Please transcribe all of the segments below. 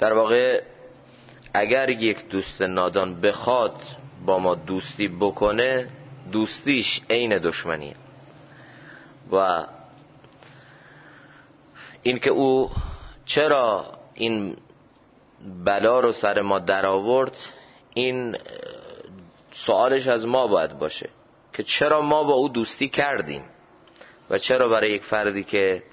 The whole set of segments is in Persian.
در واقع اگر یک دوست نادان بخواد با ما دوستی بکنه، دوستیش عین دشمنیه. و این که او چرا این بلا رو سر ما در آورد، این سوالش از ما باید باشه که چرا ما با او دوستی کردیم و چرا برای یک فردی که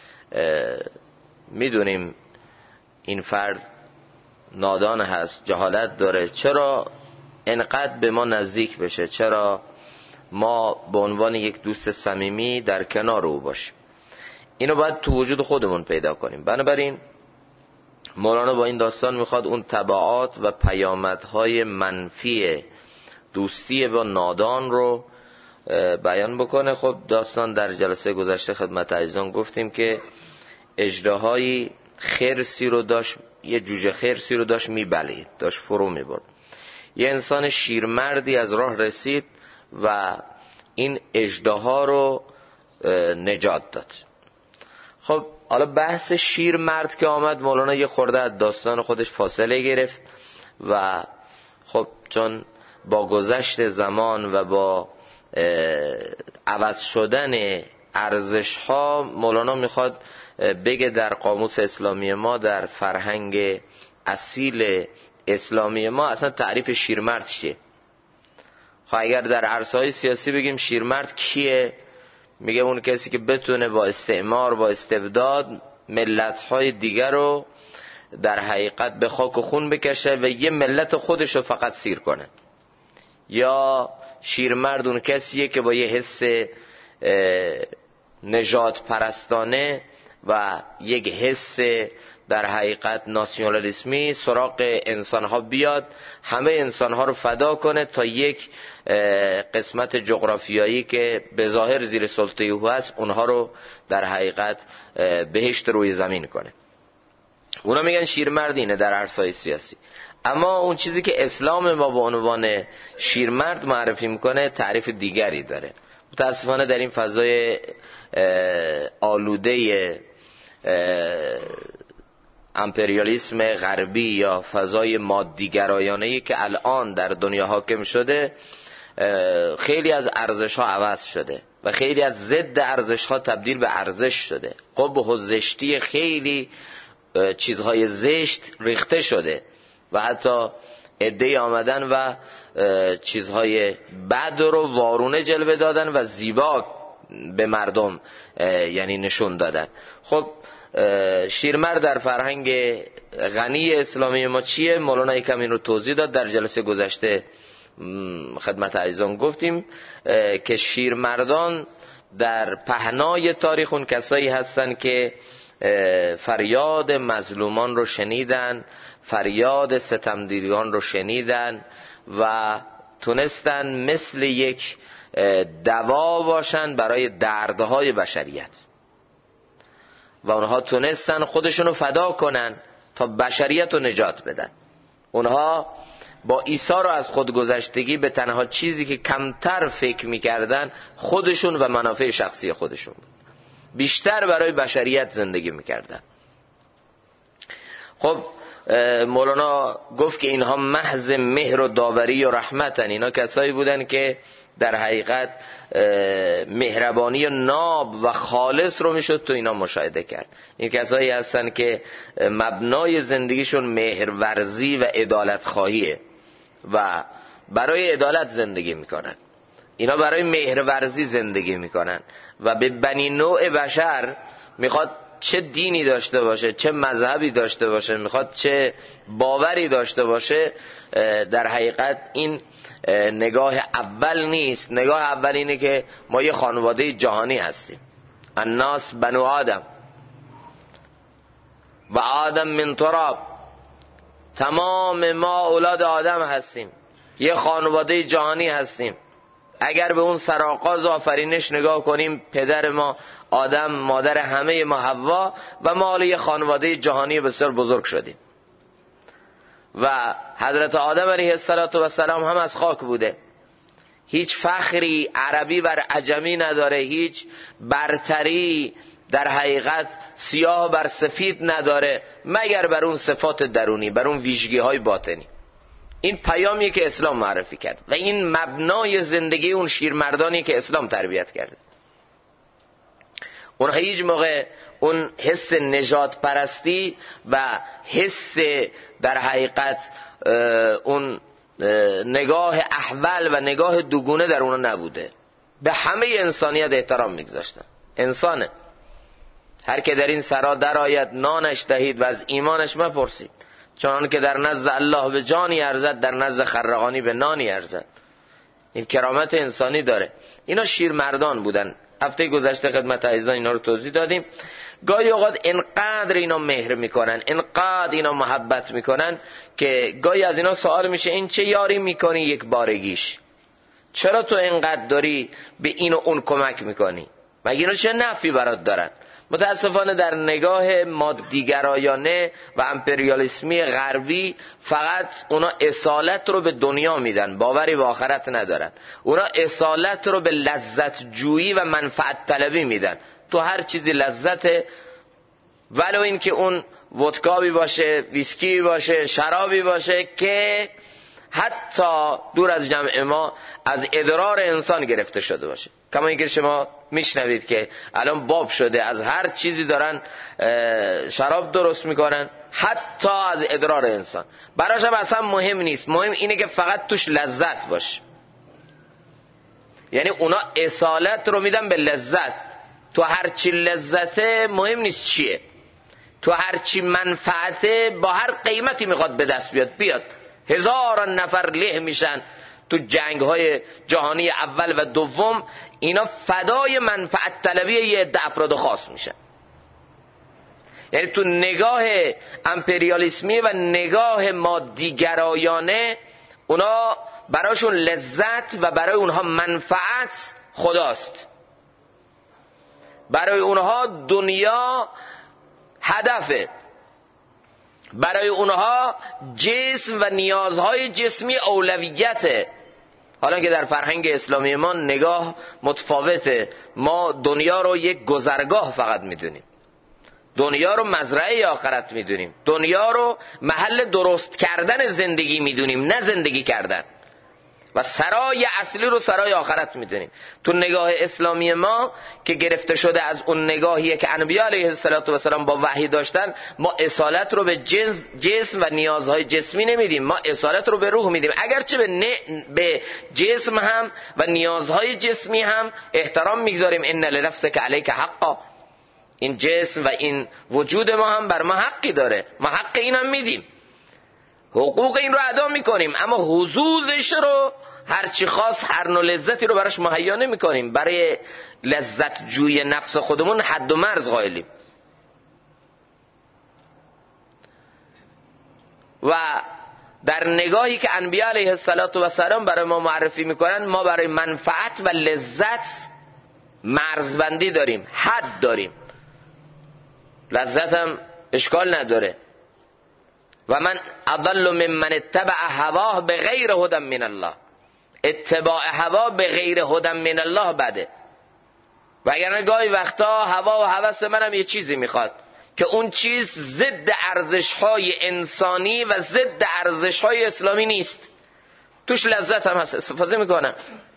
میدونیم این فرد نادان هست، جهالت داره، چرا انقدر به ما نزدیک بشه، چرا ما به عنوان یک دوست صمیمی در کنار او باشیم. اینو باید تو وجود خودمون پیدا کنیم. بنابراین مولانا با این داستان میخواد اون تبعات و پیامدهای منفی دوستی با نادان رو بیان بکنه. خب داستان در جلسه گذشته خدمت عزیزان گفتیم که اژدهایی خرسی رو داشت، یه جوجه خرسی رو داشت میبلید، داشت فرو میبرد. یه انسان شیرمردی از راه رسید و این اژدها رو نجات داد. خب حالا بحث شیرمرد که آمد، مولانا یه خورده از داستان خودش فاصله گرفت و خب چون با گذشت زمان و با عوض شدن ارزش ها، مولانا میخواد بگه در قاموس اسلامی ما، در فرهنگ اصیل اسلامی ما اصلا تعریف شیرمرد چیه. خب اگر در عرصه‌های سیاسی بگیم شیرمرد کیه، میگه اون کسی که بتونه با استعمار، با استبداد ملت‌های دیگر رو در حقیقت به خاک و خون بکشه و یه ملت خودش رو فقط سیر کنه. یا شیرمرد اون کسیه که با یه حس نژاد پرستانه و یک حس در حقیقت ناسیونالیسمی سراغ انسانها بیاد، همه انسانها رو فدا کنه تا یک قسمت جغرافیایی که به ظاهر زیر سلطه او هست اونها رو در حقیقت بهشت روی زمین کنه. اونا میگن شیرمرد اینه در عرصه‌های سیاسی. اما اون چیزی که اسلام ما به عنوان شیرمرد معرفی میکنه تعریف دیگری داره. متاسفانه در این فضای آلوده امپریالیسم غربی یا فضای مادیگرایانه‌ای که الان در دنیا حاکم شده، خیلی از ارزش‌ها عوض شده و خیلی از ضد ارزش‌ها تبدیل به ارزش شده. قبح و زشتی خیلی چیزهای زشت ریخته شده و حتی عده‌ای آمدن و چیزهای بد رو وارونه جلوه دادن و زیبا به مردم یعنی نشون دادن. خب شیرمرد در فرهنگ غنی اسلامی ما چیه؟ مولانا یکم این رو توضیح داد. در جلسه گذشته خدمت عزیزان گفتیم که شیرمردان در پهنای تاریخ اون کسایی هستن که فریاد مظلومان رو شنیدن، فریاد ستمدیدگان رو شنیدن و تونستن مثل یک دوا باشن برای دردهای بشریت و اونها تونستن خودشونو فدا کنن تا بشریت رو نجات بدن. اونها با عیسی رو از خودگذشتگی به تنها چیزی که کمتر فکر میکردن خودشون و منافع شخصی خودشون بود، بیشتر برای بشریت زندگی میکردن. خب مولانا گفت که اینها محض مهر و داوری و رحمتن. اینا کسایی بودن که در حقیقت مهربانی ناب و خالص رو میشد تو اینا مشاهده کرد. این کسایی هستن که مبنای زندگیشون مهرورزی و عدالت خواهیه و برای عدالت زندگی میکنن. اینا برای مهرورزی زندگی میکنن و به بنی نوع بشر میخواد چه دینی داشته باشه، چه مذهبی داشته باشه، میخواد چه باوری داشته باشه، در حقیقت این نگاه اول نیست. نگاه اول اینه که ما یه خانواده جهانی هستیم، الناس بنو آدم و آدم من تراب، تمام ما اولاد آدم هستیم، یه خانواده جهانی هستیم. اگر به اون سرآغاز آفرینش نگاه کنیم، پدر ما آدم، مادر همه ما حوا و ما حالا یه خانواده جهانی بسیار بزرگ شدیم و حضرت آدم علیه السلام هم از خاک بوده. هیچ فخری عربی بر عجمی نداره، هیچ برتری در حقیقت سیاه بر سفید نداره مگر بر اون صفات درونی، بر اون ویژگی های باطنی. این پیامی که اسلام معرفی کرد و این مبنای زندگی اون شیرمردانی که اسلام تربیت کرده. اونها هیچ موقع اون حس نجات پرستی و حس در حقیقت اون نگاه احول و نگاه دوگونه در اونها نبوده. به همه انسانیت احترام میگذاشتن. انسانه، هر که در این سرا در آید نانش دهید و از ایمانش مپرسید، چون که در نزد الله به جانی ارزد در نزد خرقانی به نانی ارزد. این کرامت انسانی داره. اینا شیرمردان بودن. هفته گذشته خدمت عزیزان اینا رو توضیح دادیم. گاهی اوقات انقدر اینا مهر میکنن، انقدر اینا محبت میکنن که گاهی از اینا سوال میشه این چه یاری میکنی یک بارگیش؟ چرا تو انقدر داری به این و اون کمک میکنی؟ مگه اینا چه نفعی برات دارن؟ متاسفانه در نگاه مادیگرایانه و امپریالیسمی غربی فقط اونا اصالت رو به دنیا میدن، باوری به آخرت ندارن. اونا اصالت رو به لذت جویی و منفعت طلبی میدن. تو هر چیزی لذته، ولو این که اون ودکابی باشه، ویسکی باشه، شرابی باشه که حتی دور از جمع ما از ادرار انسان گرفته شده باشه. کما اینکه شما میشنوید که الان باب شده از هر چیزی دارن شراب درست میکنن، حتی از ادرار انسان. براش هم اصلا مهم نیست، مهم اینه که فقط توش لذت باشه. یعنی اونا اصالت رو میدن به لذت. تو هر چی لذته مهم نیست چیه، تو هر چی منفعته با هر قیمتی میخواد به دست بیاد. هزاران نفر له میشن تو جنگ های جهانی اول و دوم، اینا فدای منفعت طلبی یه عده افراد خاص میشن. یعنی تو نگاه امپریالیسمی و نگاه مادیگرایانه اونا براشون لذت و برای اونها منفعت خداست. برای اونها دنیا هدفه، برای اونها جسم و نیازهای جسمی اولویته. حالا که در فرهنگ اسلامی ما نگاه متفاوته. ما دنیا رو یک گذرگاه فقط میدونیم، دنیا رو مزرعه آخرت میدونیم، دنیا رو محل درست کردن زندگی میدونیم، نه زندگی کردن. و سرای اصلی رو سرای آخرت میدونیم. تو نگاه اسلامی ما که گرفته شده از اون نگاهیه که انبیاء علیه السلام با وحی داشتن، ما اصالت رو به جسم و نیازهای جسمی نمیدیم، ما اصالت رو به روح میدیم. اگرچه به جسم هم و نیازهای جسمی هم احترام میگذاریم. ان لنفسک علیک حقا، این جسم و این وجود ما هم بر ما حقی داره، ما حق این هم میدیم، حقوق این رو ادا میکنیم، اما حظوظش رو هرچی خاص، هر نوع لذتی رو براش مهیا نمیکنیم. برای لذت جوی نفس خودمون حد و مرز قائلیم. و در نگاهی که انبیاء علیه السلام برای ما معرفی میکنن، ما برای منفعت و لذت مرزبندی داریم، حد داریم. لذت هم اشکال نداره. و من اضل ممن اتبع هواه بغیر هدی من الله. اتباع هوا به غیر هدی من الله بده. وگرنه گاهی وقتا هوا و هوس منم یه چیزی میخواد که اون چیز ضد ارزش‌های انسانی و ضد ارزش‌های اسلامی نیست، توش لذت هم هست، استفاده میکنم.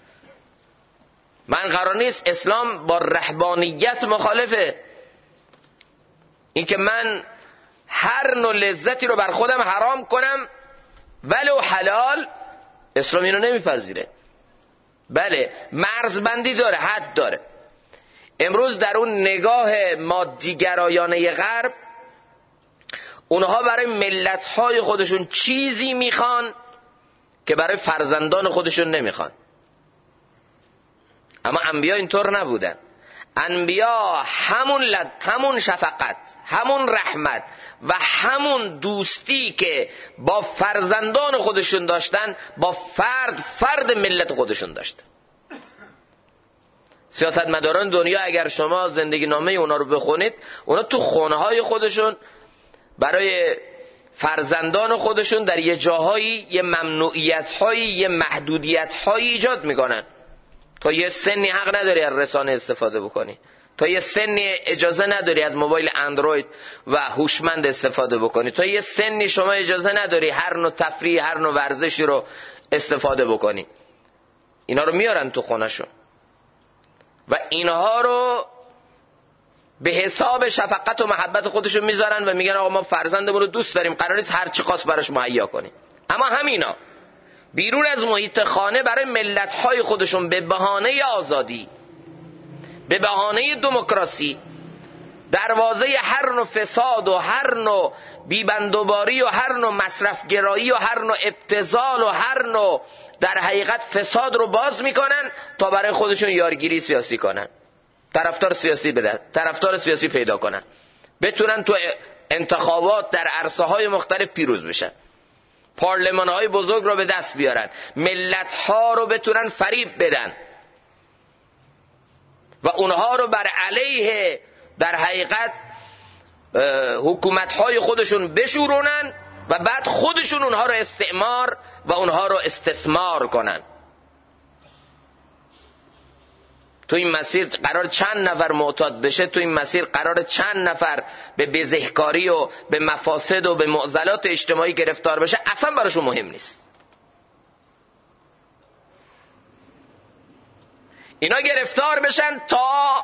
من قرار نیست، اسلام با رهبانیت مخالفه. این که من هر نوع لذتی رو بر خودم حرام کنم ولو حلال، اسلام اینو نمیپذیره. بله، مرزبندی داره، حد داره. امروز در اون نگاه مادیگرایانه غرب، اونها برای ملت‌های خودشون چیزی میخوان که برای فرزندان خودشون نمیخوان. اما انبیا اینطور نبودن. انبیا همون شفقت، همون رحمت و همون دوستی که با فرزندان خودشون داشتن، با فرد ملت خودشون داشتن. سیاستمداران دنیا اگر شما زندگی نامه اونا رو بخونید، اونا تو خونه‌های خودشون برای فرزندان خودشون در یه جاهایی یه ممنوعیت‌هایی، یه محدودیت‌هایی ایجاد میکنن. تا یه سنی حق نداری از رسانه استفاده بکنی، تا یه سنی اجازه نداری از موبایل اندروید و هوشمند استفاده بکنی، تا یه سنی شما اجازه نداری هر نوع تفریح، هر نوع ورزشی رو استفاده بکنی. اینا رو میارن تو خونه‌شون و اینها رو به حساب شفقت و محبت خودشون میذارن و میگن آقا ما فرزندمون رو دوست داریم، قرار نیست هر چی خواست براش مهیا کنیم. اما همینا بیرون از محیط خانه برای ملت‌های خودشون به بهانه آزادی، به بهانه دموکراسی، دروازه هر نوع فساد و هر نوع بیبندوباری و هر نوع مصرفگرایی و هر نوع ابتذال و هر نوع در حقیقت فساد رو باز میکنن تا برای خودشون یارگیری سیاسی کنن، طرفدار سیاسی بدن، طرفدار سیاسی پیدا کنن، بتونن تو انتخابات در عرصه‌های مختلف پیروز بشن، پارلمان‌های بزرگ رو به دست بیارن، ملت‌ها رو بتونن فریب بدن و اونها رو بر علیه در حقیقت حکومت‌های خودشون بشورونن و بعد خودشون اونها رو استعمار و اونها رو استثمار کنن. تو این مسیر قرار چند نفر معتاد بشه، تو این مسیر قرار چند نفر به بزهکاری و به مفاسد و به معضلات اجتماعی گرفتار بشه، اصلا براشون مهم نیست. اینا گرفتار بشن تا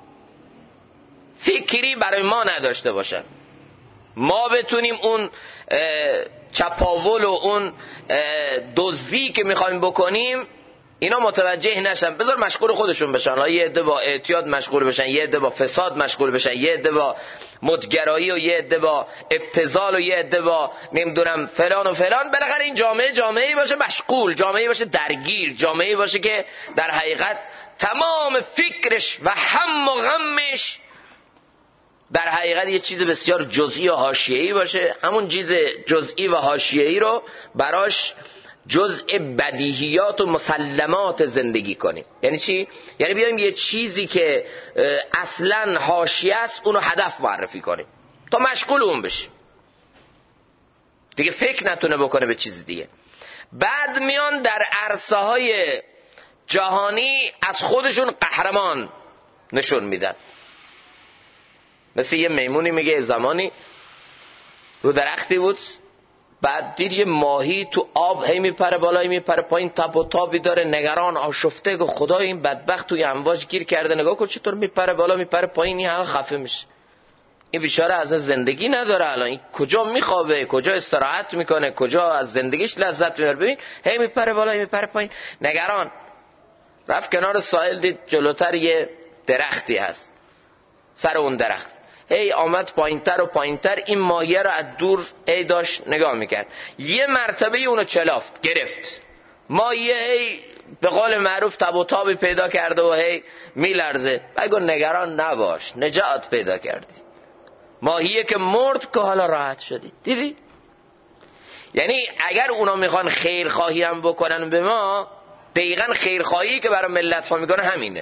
فکری برای ما نداشته باشن، ما بتونیم اون چپاول و اون دزدی که میخوایم بکنیم اینا متوجه نشن، بذار مشغول خودشون بشن. یه عده با اعتیاد مشغول بشن، یه عده با فساد مشغول بشن، یه عده با مدگرایی و یه عده با ابتذال و یه عده با نمیدونم فلان و فلان. بالاخره این جامعه‌ای باشه مشغول، جامعه‌ای باشه درگیر، جامعه‌ای باشه که در حقیقت تمام فکرش و هم و غمش در حقیقت یه چیز بسیار جزئی و حاشیه‌ای باشه. همون چیز جزئی و حاشیه‌ای رو براش جزء بدیهیات و مسلمات زندگی کنیم. یعنی چی؟ یعنی بیایم یه چیزی که اصلاً حاشیه است اونو هدف معرفی کنیم تا مشغول اون بشیم، دیگه فکر نتونه بکنه به چیز دیگه. بعد میان در عرصه‌های جهانی از خودشون قهرمان نشون میدن. مثل یه میمونی میگه زمانی رو درختی بود، بعد دید یه ماهی تو آب هی میپره بالا هی میپره پایین، تپ و تابی داره، نگران آشفته، گفت خدای این بدبخت توی امواج گیر کرده، نگاه کن چطور میپره بالا میپره پایین، این الان خفه میشه، این بیچاره از زندگی نداره، الان این کجا میخوابه، کجا استراحت میکنه، کجا از زندگیش لذت میبره. ببین هی میپره بالا هی میپره پایین، نگران. رفت کنار ساحل، دید جلوتر یه درختی هست، سر اون درخت هی آمد پایینتر و پایینتر، این ماهیه رو از دور هی داشت نگاه میکرد. یه مرتبه اونو چلافت گرفت، ماهیه هی به قول معروف تب و تابی پیدا کرده و هی میلرزه. بگو نگران نباش، نجات پیدا کردی. ماهیه که مرد که حالا راحت شدی. دیدی؟ یعنی اگر اونا میخوان خیرخواهی هم بکنن به ما، دقیقاً خیرخواهی که برای ملت ها میکنه همینه.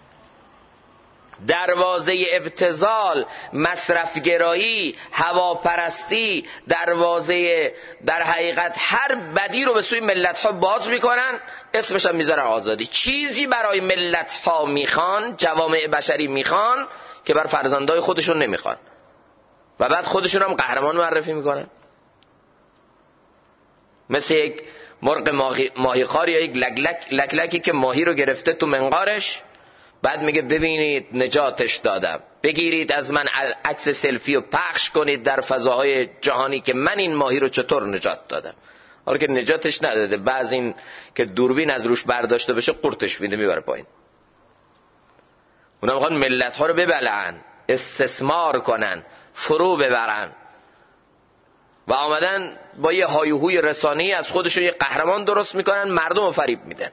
دروازه ابتذال، مصرفگرایی، هواپرستی، دروازه در حقیقت هر بدی رو به سوی ملت ها باز میکنن، اسمش هم میذارن آزادی. چیزی برای ملت ها میخوان، جوامع بشری میخوان که بر فرزندای خودشون نمیخوان و بعد خودشون هم قهرمان معرفی میکنن. مثل یک مرغ ماهیخوار یا یک لکلکی که ماهی رو گرفته تو منقارش، بعد میگه ببینید نجاتش دادم، بگیرید از من عکس سلفی و پخش کنید در فضاهای جهانی که من این ماهی رو چطور نجات دادم. حالا که نجاتش نداده، بعض این که دوربین از روش برداشته بشه قورتش میده میبره پایین. اونا میخوان ملت ها رو ببلعن، استثمار کنن، فرو ببرن و آمدن با یه هایوهوی رسانه‌ای از خودشون یه قهرمان درست میکنن، مردم رو فریب میدن.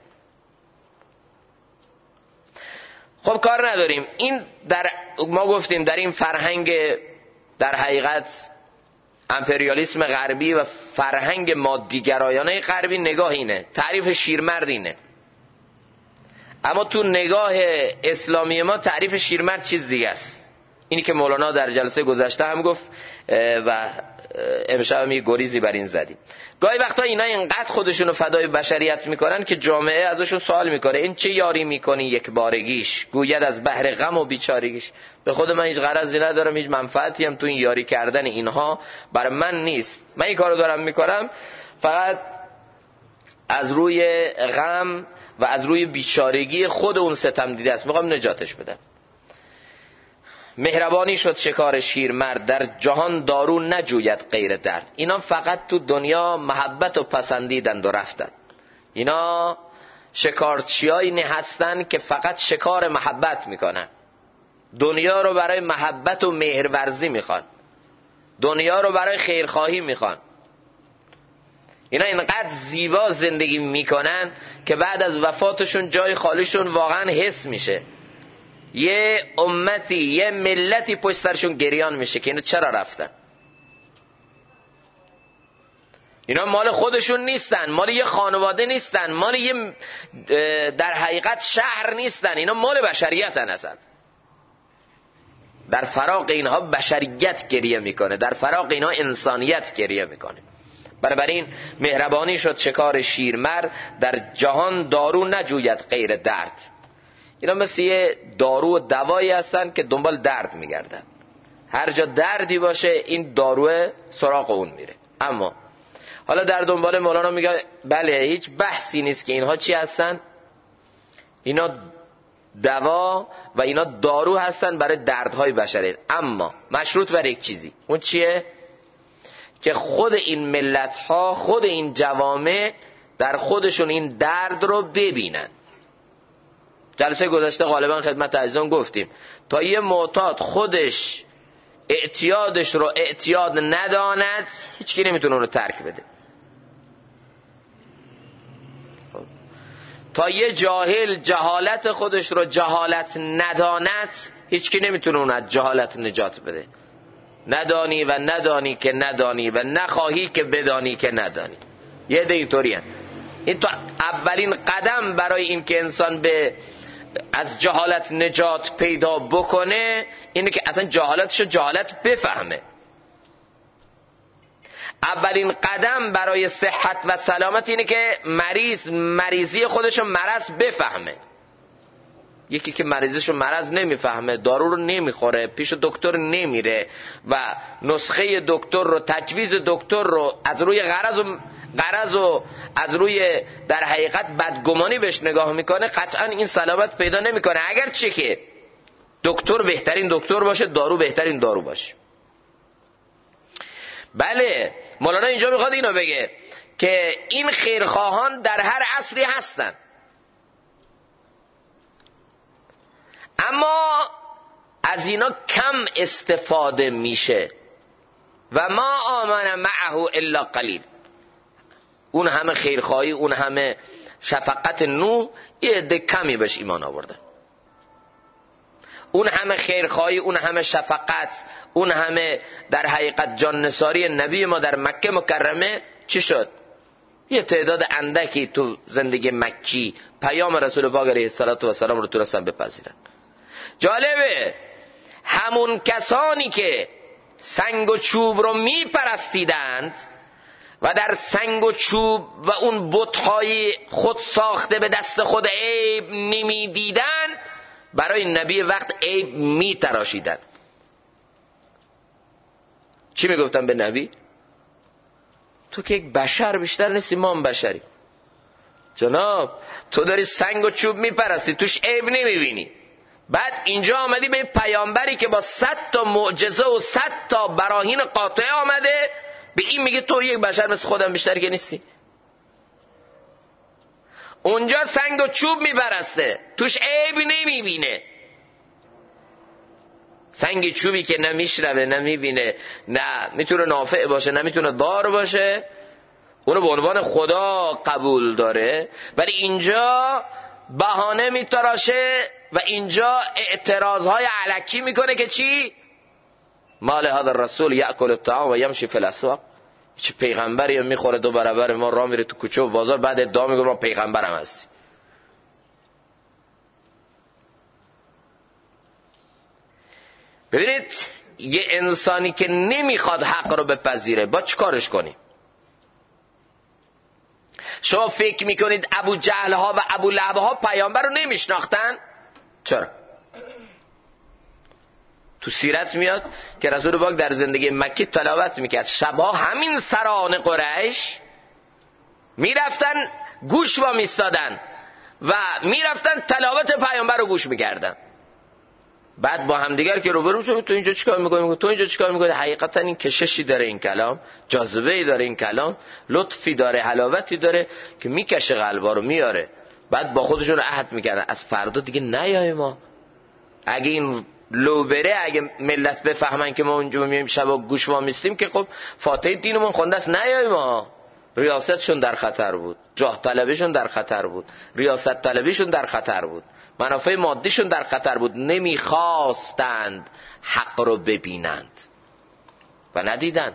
خب کار نداریم، این ما گفتیم در این فرهنگ در حقیقت امپریالیسم غربی و فرهنگ مادیگرایانه غربی نگاه اینه، تعریف شیرمرد اینه. اما تو نگاه اسلامی ما تعریف شیرمرد چیز دیگه است. اینی که مولانا در جلسه گذشته هم گفت و امشب یه گریزی بر این زدیم. گاهی وقتا اینا اینقدر خودشونو فدای بشریت میکنن که جامعه ازشون سوال میکنه این چه یاری میکنی یک بارگیش، گوید از بحر غم و بیچارگیش. به خود من هیچ غرضی ندارم، هیچ منفعتی هم تو این یاری کردن اینها برای من نیست. من این کارو دارم میکنم فقط از روی غم و از روی بیچارگی خود اون ستم دیده است، میخوام نجاتش بدم. مهربانی شد شکار شیرمرد، در جهان دارو نجوید غیر درد. اینا فقط تو دنیا محبت و پسندیدند و رفتن. اینا شکارچیایی هستن که فقط شکار محبت میکنن، دنیا رو برای محبت و مهرورزی میخوان، دنیا رو برای خیرخواهی میخوان. اینا اینقدر زیبا زندگی میکنن که بعد از وفاتشون جای خالیشون واقعا حس میشه. یه امتی، یه ملتی پشت سرشون گریان میشه که اینا چرا رفتن. اینا مال خودشون نیستن، مال یه خانواده نیستن، مال یه در حقیقت شهر نیستن، اینا مال بشریتن. اصلا در فراق اینها بشریت گریه میکنه، در فراق اینها انسانیت گریه میکنه. بنابراین مهربانی شد شکار شیرمرد، در جهان دارو نجوید غیر درد. اینا مثل یه دارو و دوایی هستن که دنبال درد میگردن. هر جا دردی باشه این داروه سراغ اون میره. اما حالا در دنبال مولانا میگه بله هیچ بحثی نیست که اینها چی هستن، اینا دوا و اینا دارو هستن برای دردهای بشریت، اما مشروط بر یک چیزی. اون چیه؟ که خود این ملت ها، خود این جوامع در خودشون این درد رو ببینن. جلسه گذشته غالبا خدمت عزیزان گفتیم تا یه معتاد خودش اعتیادش رو اعتیاد نداند هیچکی نمیتونه اونو ترک بده. تا یه جاهل جهالت خودش رو جهالت نداند هیچکی نمیتونه اون از جهالت نجات بده. ندانی و ندانی که ندانی و نخواهی که بدانی که ندانی. یه ده اینطوری هست. این تو اولین قدم برای این که انسان به از جهالت نجات پیدا بکنه اینه که اصلا جهالتشو جهالت بفهمه. اولین قدم برای صحت و سلامت اینه که مریضی خودشو مرض بفهمه. یکی که مریضشو مرض نمیفهمه، دارو رو نمیخوره، پیش دکتر نمیره و نسخه دکتر رو، تجویز دکتر رو از روی غرض و از روی در حقیقت بدگمانی بهش نگاه میکنه، قطعا این سلامت پیدا نمیکنه. اگر چه که دکتر بهترین دکتر باشه، دارو بهترین دارو باشه. بله مولانا اینجا میخواد اینو بگه که این خیرخواهان در هر عصری هستن، اما از اینا کم استفاده میشه. و ما آمن معه الا قلیل. اون همه خیرخواهی، اون همه شفقت نوح، یه عده کمی بهش ایمان آوردن. اون همه خیرخواهی، اون همه شفقت، اون همه در حقیقت جاننثاری نبی ما در مکه مکرمه چی شد؟ یه تعداد اندکی تو زندگی مکی پیام رسول پاک علیه السلام رو تونستن بپذیرن. جالبه همون کسانی که سنگ و چوب رو میپرستیدند و در سنگ و چوب و اون بت‌های خود ساخته به دست خود عیب نمیدیدن، برای نبی وقت عیب میتراشیدن. چی میگفتن به نبی؟ تو که یک بشر بیشتر نیستی، ما هم بشری. جناب تو داری سنگ و چوب میپرستی، توش عیب نمیبینی. بعد اینجا آمدی به پیامبری که با 100 تا معجزه و 100 تا براهین قاطعه آمده، به این میگه تو یک بشر مثل خودم بیشتر که نیستی. اونجا سنگ و چوب میپرسته، توش عیب نمیبینه. سنگ چوبی که نمیشنوه، نمیبینه، نه میتونه نافع باشه، نه میتونه ضار باشه، اونو به عنوان خدا قبول داره. ولی اینجا بهانه میتراشه و اینجا اعتراضهای الکی میکنه که چی؟ مال هذا الرسول یأکل الطعام و یمشی فی الاسواق. چه پیغمبری میخوره دو برابر ما راه میره تو کوچه و بازار، بعد ادعا میگه ما پیغمبرم هستی. ببینید یه انسانی که نمیخواد حق رو بپذیره با چیکارش کنیم؟ شما فکر میکنید ابو جهل ها و ابو لهب ها پیامبر رو نمیشناختن؟ چرا؟ تو سیرت میاد که رسول پاک در زندگی مکی تلاوت میکرد، شبها همین سران قریش میرفتن گوش وا میستادن و میرفتن تلاوت پیامبر رو گوش میکردن. بعد با همدیگر که روبرو شدن، تو اینجا چیکار میکنی؟ تو اینجا چیکار میکنی؟ حقیقتا این کششی داره این کلام، جاذبه‌ای داره این کلام، لطفی داره، حلاوتی داره که میکشه قلبا رو میاره. بعد با خودشون عهد میکردن از فردا دیگه نیایم ما. اگه این لو بره، اگه ملت بفهمن که ما اونجا میایم شبا گوش وامیستیم که خب فاتحه دینمون خونده است، نیایم ما. ریاستشون در خطر بود، جاه طلبیشون در خطر بود، ریاست طلبیشون در خطر بود، منافع مادیشون در خطر بود. نمیخواستند حق رو ببینند و ندیدن.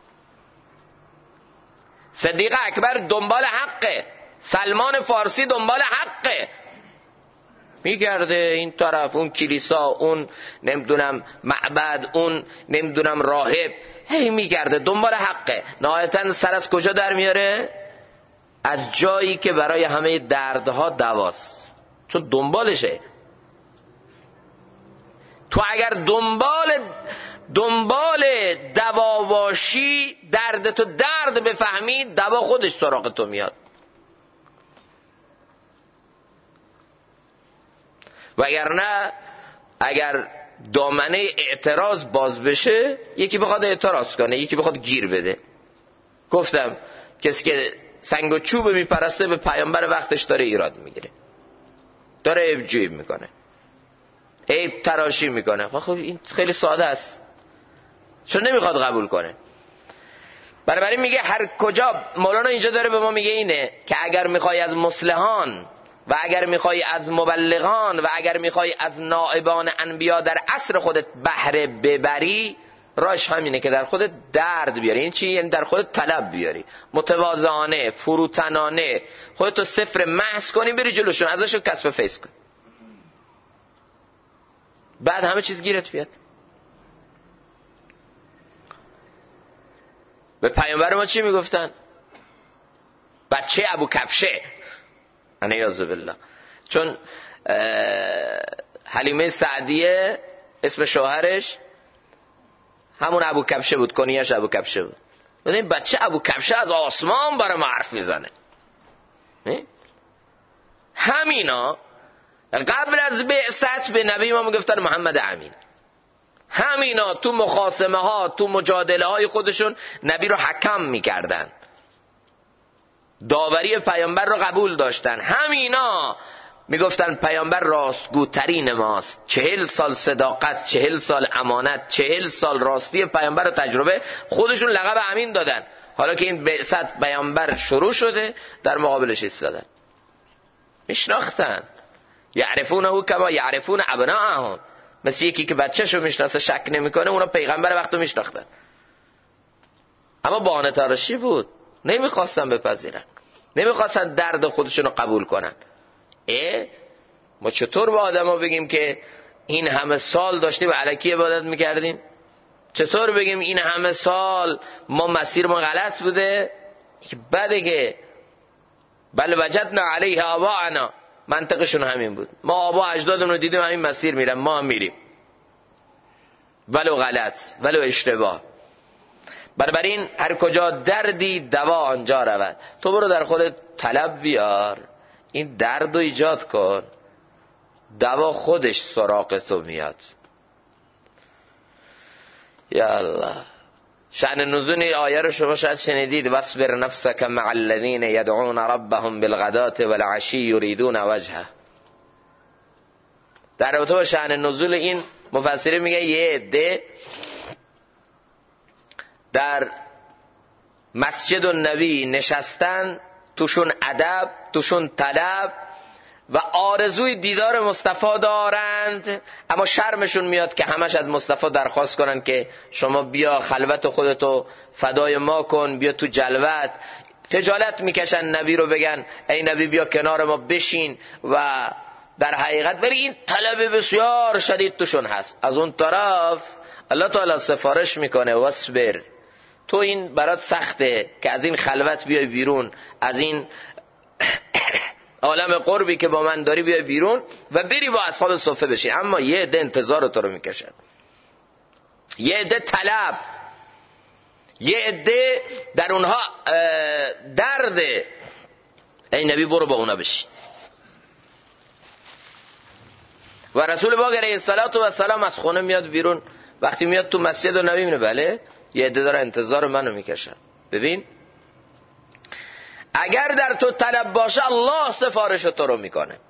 صدیق اکبر دنبال حقه، سلمان فارسی دنبال حقه، میگرده این طرف، اون کلیسا، اون نمیدونم معبد، اون نمیدونم راهب، هی میگرده دنبال حقه. نهایتاً سر از کجا در میاره؟ از جایی که برای همه دردها دواست، چون دنبالشه. تو اگر دنبال دوا باشی، دردتو درد بفهمی، دوا خودش سراغ تو میاد. وگرنه اگر دامنه اعتراض باز بشه، یکی بخواد اعتراض کنه، یکی بخواد گیر بده. گفتم کسی که سنگ و چوب میپرسته به پیامبر وقتش داره ایراد میگیره، داره عیب جویی میکنه، عیب تراشی میکنه. خب این خیلی ساده است، چون نمیخواد قبول کنه. بنابراین میگه هر کجا، مولانا اینجا داره به ما میگه اینه که اگر میخوای از مصلحان و اگر میخوای از مبلغان و اگر میخوای از نائبان انبیا در عصر خودت بهره ببری، راهش همینه که در خودت درد بیاری. این چی؟ یعنی در خودت طلب بیاری، متواضعانه، فروتنانه خودتو صفر محض کنی، بری جلوشون، ازشون کسب فیض کن، بعد همه چیز گیرت بیاد. به پیامبر ما چی میگفتن؟ بچه ابو کبشه، انیاذ بالله. چون حلیمه سعدیه اسم شوهرش همون ابو کبشه بود، کنیش ابو کبشه بود. این بچه ابو کبشه از آسمان برای ما حرف میزنه. همینا قبل از بعثت به نبی ما میگفتن محمد امین. همینا تو مخاصمه ها، تو مجادله های خودشون نبی رو حکم میکردن، داوری پیامبر رو قبول داشتن. همینا میگفتن پیامبر راستگوترین ماست. 40 سال صداقت، 40 سال امانت، 40 سال راستی پیامبر رو تجربه، خودشون لقب امین دادن. حالا که این بعثت پیامبر شروع شده، در مقابلش ایستادن، میشناختن. یعرفونه کما یعرفون ابناءهم. مثل یکی که بچه‌شو میشناسه، شک نمیکنه، اونا پیغمبر وقتو میشناختن. اما بهانه تراشی بود، نمیخواستن بپذیرن، نمیخواستن درد خودشونو قبول کنن. ما چطور با آدم ها بگیم که این همه سال داشتیم الکی عبادت میکردیم؟ چطور بگیم این همه سال ما مسیر ما غلط بوده؟ بده که بل وجدنا علیه آباءنا، منطقشون همین بود. ما آبا اجدادمون رو دیدیم همین مسیر میرن، ما هم میریم، ولو غلط ولو اشتباه. بنابراین هر کجا دردی دوا آنجا رود. تو برو در خودت طلب بیار، این درد رو ایجاد کن، دوا خودش سراغ تو میاد. یا الله. شأن نزول این آیه رو شما شاید شنیدید، واصبر نفسک مع الذین یدعون ربهم بالغداة والعشی یریدون وجهه. در رابطه با شأن نزول این مفسرین میگه یه عده در مسجد النبی نشستن، توشون ادب، توشون طلب و آرزوی دیدار مصطفی دارند، اما شرمشون میاد که همش از مصطفی درخواست کنن که شما بیا خلوت خودتو فدای ما کن، بیا تو جلوت. خجالت میکشن نبی رو بگن ای نبی بیا کنار ما بشین، و در حقیقت ولی این طلب بسیار شدید توشون هست. از اون طرف الله تعالی سفارش میکنه واصبر، تو این برات سخته که از این خلوت بیای بیرون، از این عالم قربی که با من داری بیای بیرون و بری با اصحاب صفه بشی، اما یه عده انتظار تو رو میکشن، یه عده طلب، یه عده در اونها درده. ای نبی برو با اونا بشی. و رسول پاک علیه السلام از خونه میاد بیرون، وقتی میاد تو مسجد و نبی میبینه بله یه عده داره انتظار منو میکشن. ببین اگر در تو طلب باشه الله سفارش تو رو میکنه.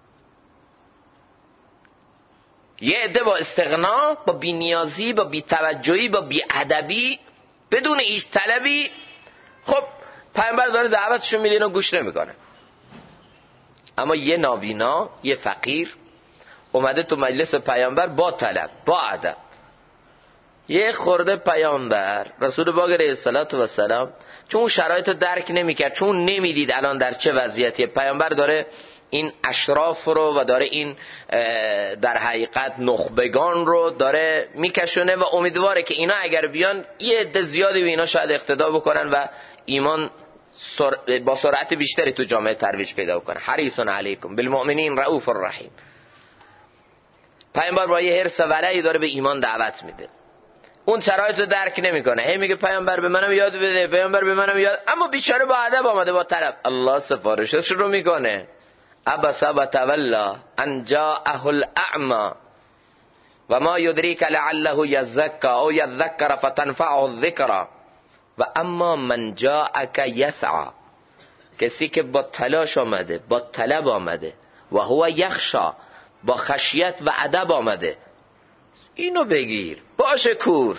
یه عده با استغنا، با بی‌نیازی، با بی‌توجهی، با بی‌ادبی، بدون هیچ طلبی، خب پیامبر داره دعوتشو میده و گوش نمیکنه. اما یه نابینا، یه فقیر اومده تو مجلس پیامبر با طلب، با ادب. یه خورده پیامبر رسول پاک علیه السلام چون اون شرایط رو درک نمیکرد، چون نمیدید الان در چه وضعیتی پیامبر داره این اشراف رو و داره این در حقیقت نخبگان رو داره میکشونه و امیدواره که اینا اگر بیان یه عده زیادی به اینا شاید اقتدا بکنن و ایمان با سرعت بیشتری تو جامعه ترویج پیدا بکنه. حریص علیکم بالمؤمنین رؤوف الرحیم. پیامبر با یه حرص ولعی داره به ایمان دعوت میده، اون شرایط رو درک نمیکنه، هی میگه پیامبر به منم یاد بده، پیامبر به منم یاد، اما بیچاره با ادب آمده با طلب. الله سفارشش رو میکنه. عبس و تولی ان جاءه الاعمى و ما یدریک لعله یزکا او یذکر فتنفعه الذکر و اما من جاءک یسعى، کسی که با تلاش آمده، با طلب آمده، و هو یخشا، با خشیت و ادب آمده، اینو بگیر باشه کور.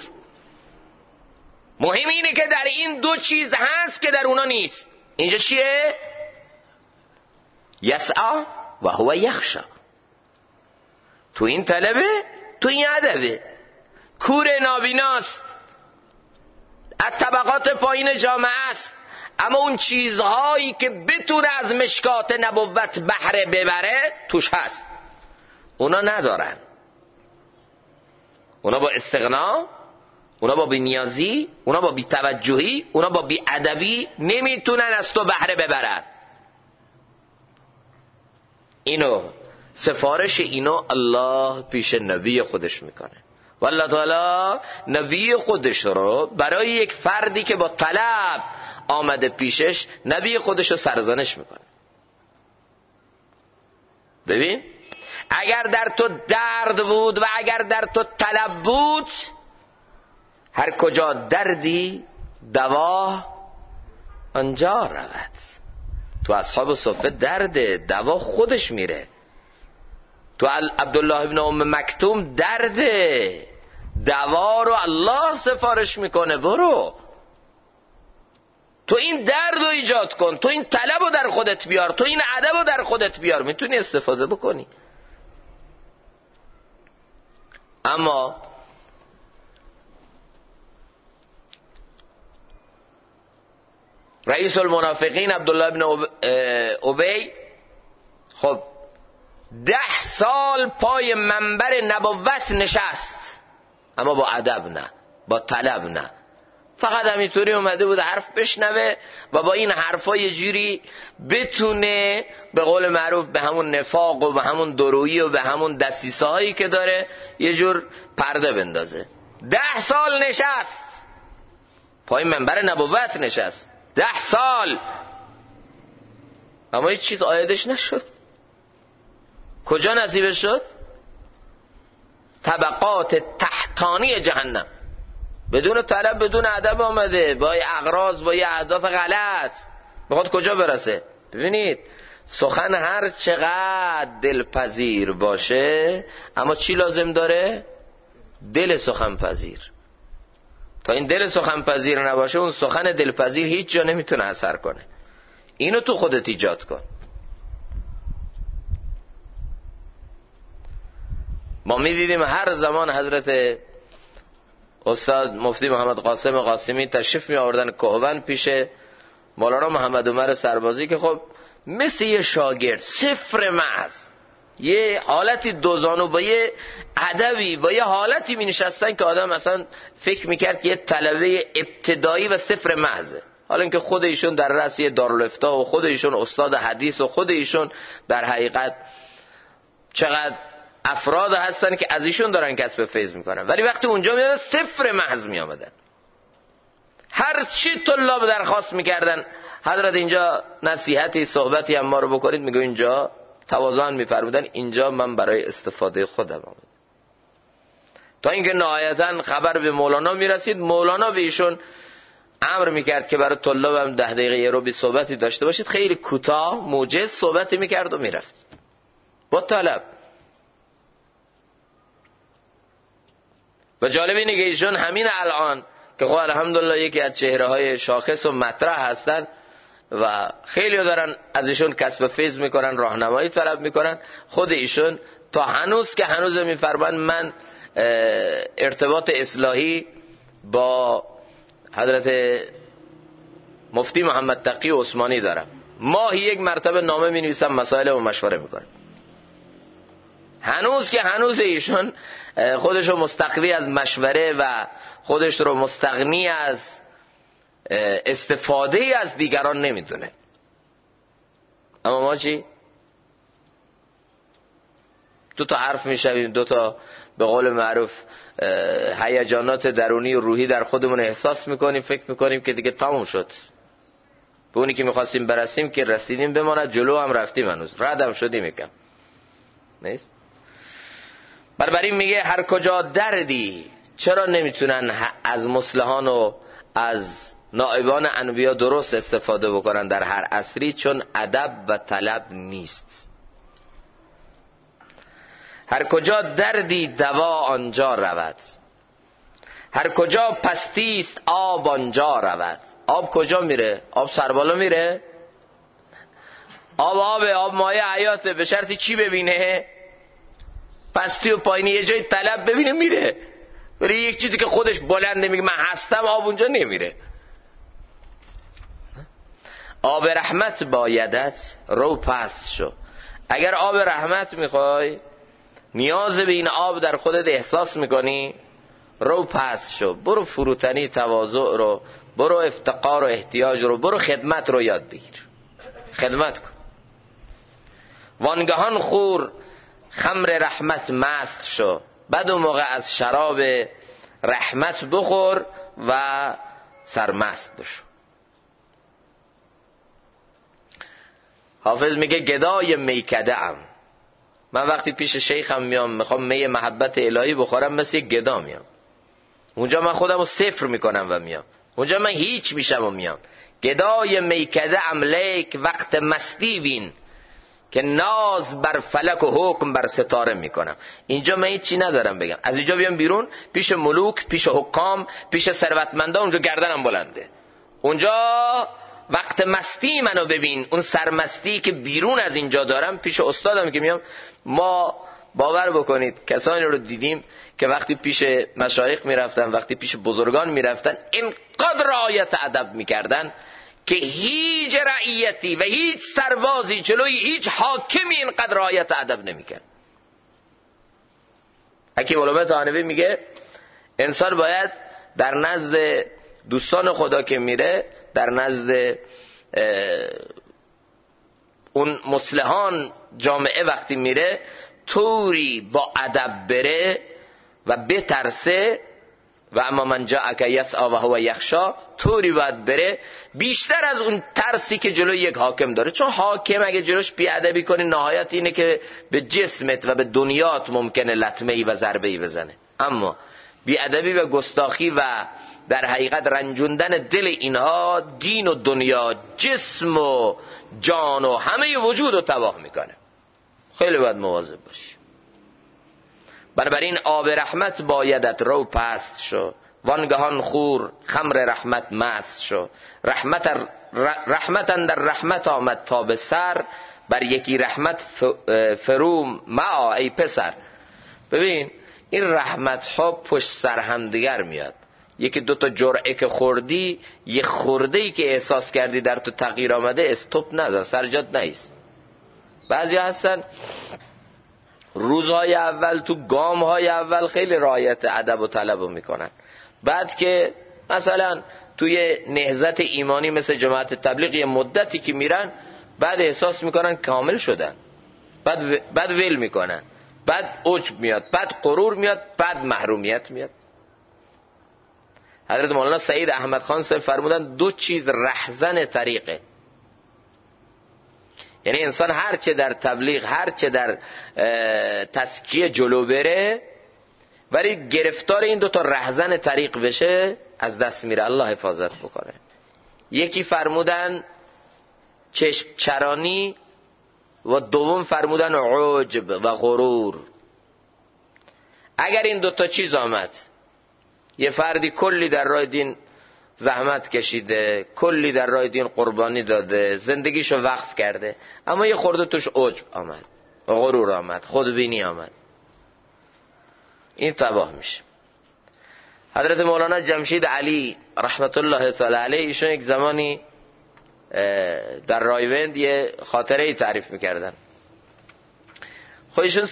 مهم اینه که در این دو چیز هست که در اونا نیست. اینجا چیه؟ یسعا و هو یخشا. تو این طلبه، تو این ادبه. کور نابیناست، از طبقات پایین جامعه است، اما اون چیزهایی که بتونه از مشکات نبوت بهره ببره توش هست، اونا ندارن. اونا با استغنا، اونا با بی‌نیازی، اونا با بی‌توجهی، اونا با بی‌ادبی نمیتونن از تو بهره ببرن. اینو سفارش اینو الله پیش نبی خودش میکنه. والله تعالی نبی خودش رو برای یک فردی که با طلب آمده پیشش، نبی خودش رو سرزنش میکنه. ببین اگر در تو درد بود و اگر در تو طلب بود، هر کجا دردی دوا آنجا رود. تو اصحاب صفه درده، دوا خودش میره. تو عبدالله ابن ام مکتوم درده، دوا رو الله سفارش میکنه. برو تو این درد رو ایجاد کن، تو این طلب رو در خودت بیار، تو این ادب رو در خودت بیار، میتونی استفاده بکنی. اما رئیس المنافقین عبدالله بن ابی خب 10 سال پای منبر نبوت نشست، اما با ادب نه، با طلب نه، فقط همینطوری اومده بود حرف بشنوه و با این حرفا یه جوری بتونه به قول معروف به همون نفاق و به همون درویی و به همون دسیسه هایی که داره یه جور پرده بندازه. 10 سال نشست پای منبر نبوت نشست، 10 سال، اما هیچ چیز عایدش نشد. کجا نصیبش شد؟ طبقات تحتانی جهنم. بدون طلب، بدون ادب آمده، با اغراض، با یه اهداف غلط، بخواد کجا برسه. ببینید سخن هر چقدر دلپذیر باشه، اما چی لازم داره؟ دل سخن پذیر. تا این دل سخن پذیر نباشه، اون سخن دلپذیر هیچ جا نمیتونه اثر کنه. اینو تو خودت ایجاد کن. ما میدیدیم هر زمان حضرت استاد مفتی محمد قاسم قاسمی تشریف می آوردن کهوان پیش مولانا محمد عمر سربازی که خب مثل یه شاگرد صفر محض یه حالتی دوزانو با یه ادبی با یه حالتی می نشستن که آدم اصلا فکر میکرد که یه طلبه ابتدایی و صفر محضه. حالا اینکه خود ایشون در رأس یه دارالافتا و خود ایشون استاد حدیث و خود ایشون در حقیقت چقدر افراد هستن که از ایشون دارن کسب فیض میکنن، ولی وقتی اونجا میادن صفر محض میامدن. هر چی طلاب درخواست میکردن حضرت اینجا نصیحتی صحبتی هم ما رو بکنید، میگه اینجا تواضع میفرمودن اینجا من برای استفاده خودم آمدم. تا اینکه نهایتا خبر به مولانا میرسید، مولانا به ایشون امر میکرد که برای طلابم 10 دقیقه یه رو بی صحبتی داشته باشید. خیلی کوتاه موجز صحبتی میکرد و میرفت با طلب. و جالب اینه که ایشون همین الان که خب الحمدلله یکی از چهره های شاخص و مطرح هستن و خیلی دارن از ایشون کسب فیض میکنن، راهنمایی طلب میکنن، خود ایشون تا هنوز که هنوز میفرمان من ارتباط اصلاحی با حضرت مفتی محمد تقی عثمانی دارم، ماهی 1 مرتبه نامه می نویسم، مسائل و مشوره میکنم. هنوز که هنوز ایشون خودش رو مستقلی از مشوره و خودش رو مستغنی از استفاده از دیگران نمیدونه. اما ما چی؟ 2 تا حرف میشویم، 2 تا به قول معروف هیجانات درونی و روحی در خودمون احساس میکنیم، فکر میکنیم که دیگه تموم شد، به اونی که میخواستیم برسیم که رسیدیم، بماند جلو هم رفتیم، هنوز ردم شدیم یکم نیست. بنابراین میگه هر کجا دردی، چرا نمیتونن از مصلحان و از نائبان انبیا درست استفاده بکنن در هر عصری؟ چون ادب و طلب نیست. هر کجا دردی دوا آنجا رود، هر کجا پستی است آب آنجا رود. آب کجا میره؟ آب سربالا میره؟ آب مایه حیاته، به شرطی چی ببینه؟ پستی و پایینی. یه جای طلب ببینه میره، ولی یک چیزی که خودش بلنده میگه من هستم، آب اونجا نمیره. آب رحمت بایدت رو پست شو. اگر آب رحمت میخوای، نیاز به این آب در خودت احساس میکنی، رو پست شو، برو فروتنی تواضع رو، برو افتقار و احتیاج رو، برو خدمت رو یاد بگیر، خدمت کن. وانگهان خور خمر رحمت مست شو. بعد اون موقع از شراب رحمت بخور و سرمست بشو. حافظ میگه گدای میکده ام، من وقتی پیش شیخم میام میخوام می محبت الهی بخورم، مثل یک گدا میام اونجا، من خودم رو صفر میکنم و میام اونجا، من هیچ میشم و میام. گدای میکده ام لیک وقت مستی بین، که ناز بر فلک و حکم بر ستاره میکنم. اینجا من هیچی ندارم بگم، از اینجا بیام بیرون پیش ملوک، پیش حکام، پیش ثروتمندا، اونجا گردنم بلنده. اونجا وقت مستی منو ببین، اون سرمستی که بیرون از اینجا دارم پیش استادم که میام. ما باور بکنید کسانی رو دیدیم که وقتی پیش مشایخ میرفتن، وقتی پیش بزرگان میرفتن، اینقدر رعایت ادب میکردن که هیچ رعیتی و هیچ سربازی جلوی هیچ حاکمی اینقدر رعایت ادب نمیکرد. حکیم علامه طحاوی میگه انسان باید در نزد دوستان خدا که میره، در نزد اون مصلحان جامعه وقتی میره، طوری با ادب بره و بترسه، و اما من جاءک یسعی و هو یخشی، طوری باید بره بیشتر از اون ترسی که جلوی یک حاکم داره. چون حاکم اگه جلوش بیادبی کنی، نهایت اینه که به جسمت و به دنیات ممکنه لطمه‌ای و ضربه‌ای بزنه. اما بیادبی و گستاخی و در حقیقت رنجوندن دل اینها دین و دنیا، جسم و جان و همه وجود رو تباه میکنه. خیلی باید مواظب باشی. بنابراین آب رحمت بایدت رو پست شو، وانگهان خور خمر رحمت مست شو. رحمت در رحمت آمد تا به سر، بر یکی رحمت فرو معا ای پسر. ببین این رحمت ها پشت سر هم دیگر میاد. یکی 2 تا جرعه که خوردی، یه خورده‌ای که احساس کردی در تو تغییر آمده، استوب نزن، سرجات نیست. بعضی هستن روزهای اول تو گامهای اول خیلی رعایت ادب و طلب رو میکنن. بعد که مثلا توی نهضت ایمانی مثل جماعت تبلیغ یه مدتی که میرن، بعد احساس میکنن کامل شدن، بعد ول میکنن، بعد عجب میاد، بعد غرور میاد، بعد محرومیت میاد. حضرت مولانا سعید احمد خان صاحب فرمودن دو چیز رهزن طریقه. یعنی انسان هرچه در تبلیغ، هرچه در تزکیه جلو بره، ولی گرفتار این دوتا رهزن طریق بشه از دست میره. الله حفاظت بکنه. یکی فرمودن چشم چرانی و دوم فرمودن عجب و غرور. اگر این دوتا چیز آمد، یه فردی کلی در راه دین زحمت کشیده، کلی در راه دین قربانی داده، زندگیشو وقف کرده، اما یه خورده توش عجب آمد، غرور آمد، خودبینی آمد، این تباه میشه. حضرت مولانا جمشید علی رحمت الله تعالی علیه، ایشون یک زمانی در رایوند یه خاطره ای تعریف میکردن. خودشون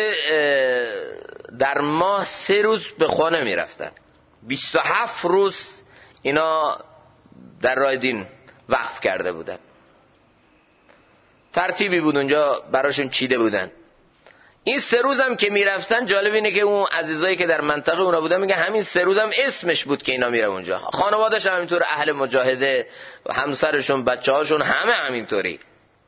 در ماه 3 روز به خانه میرفتن، 27 روز اینا در راه دین وقف کرده بودن. ترتیبی بود اونجا براشون چیده بودن. این 3 روز هم که میرفتن، جالب اینه که اون عزیزایی که در منطقه اونا بودن میگه همین 3 روز هم اسمش بود که اینا میره اونجا. خانواده‌اش هم همینطور، اهل مجاهده، همسرشون، بچه‌هاشون، همه همینطوری.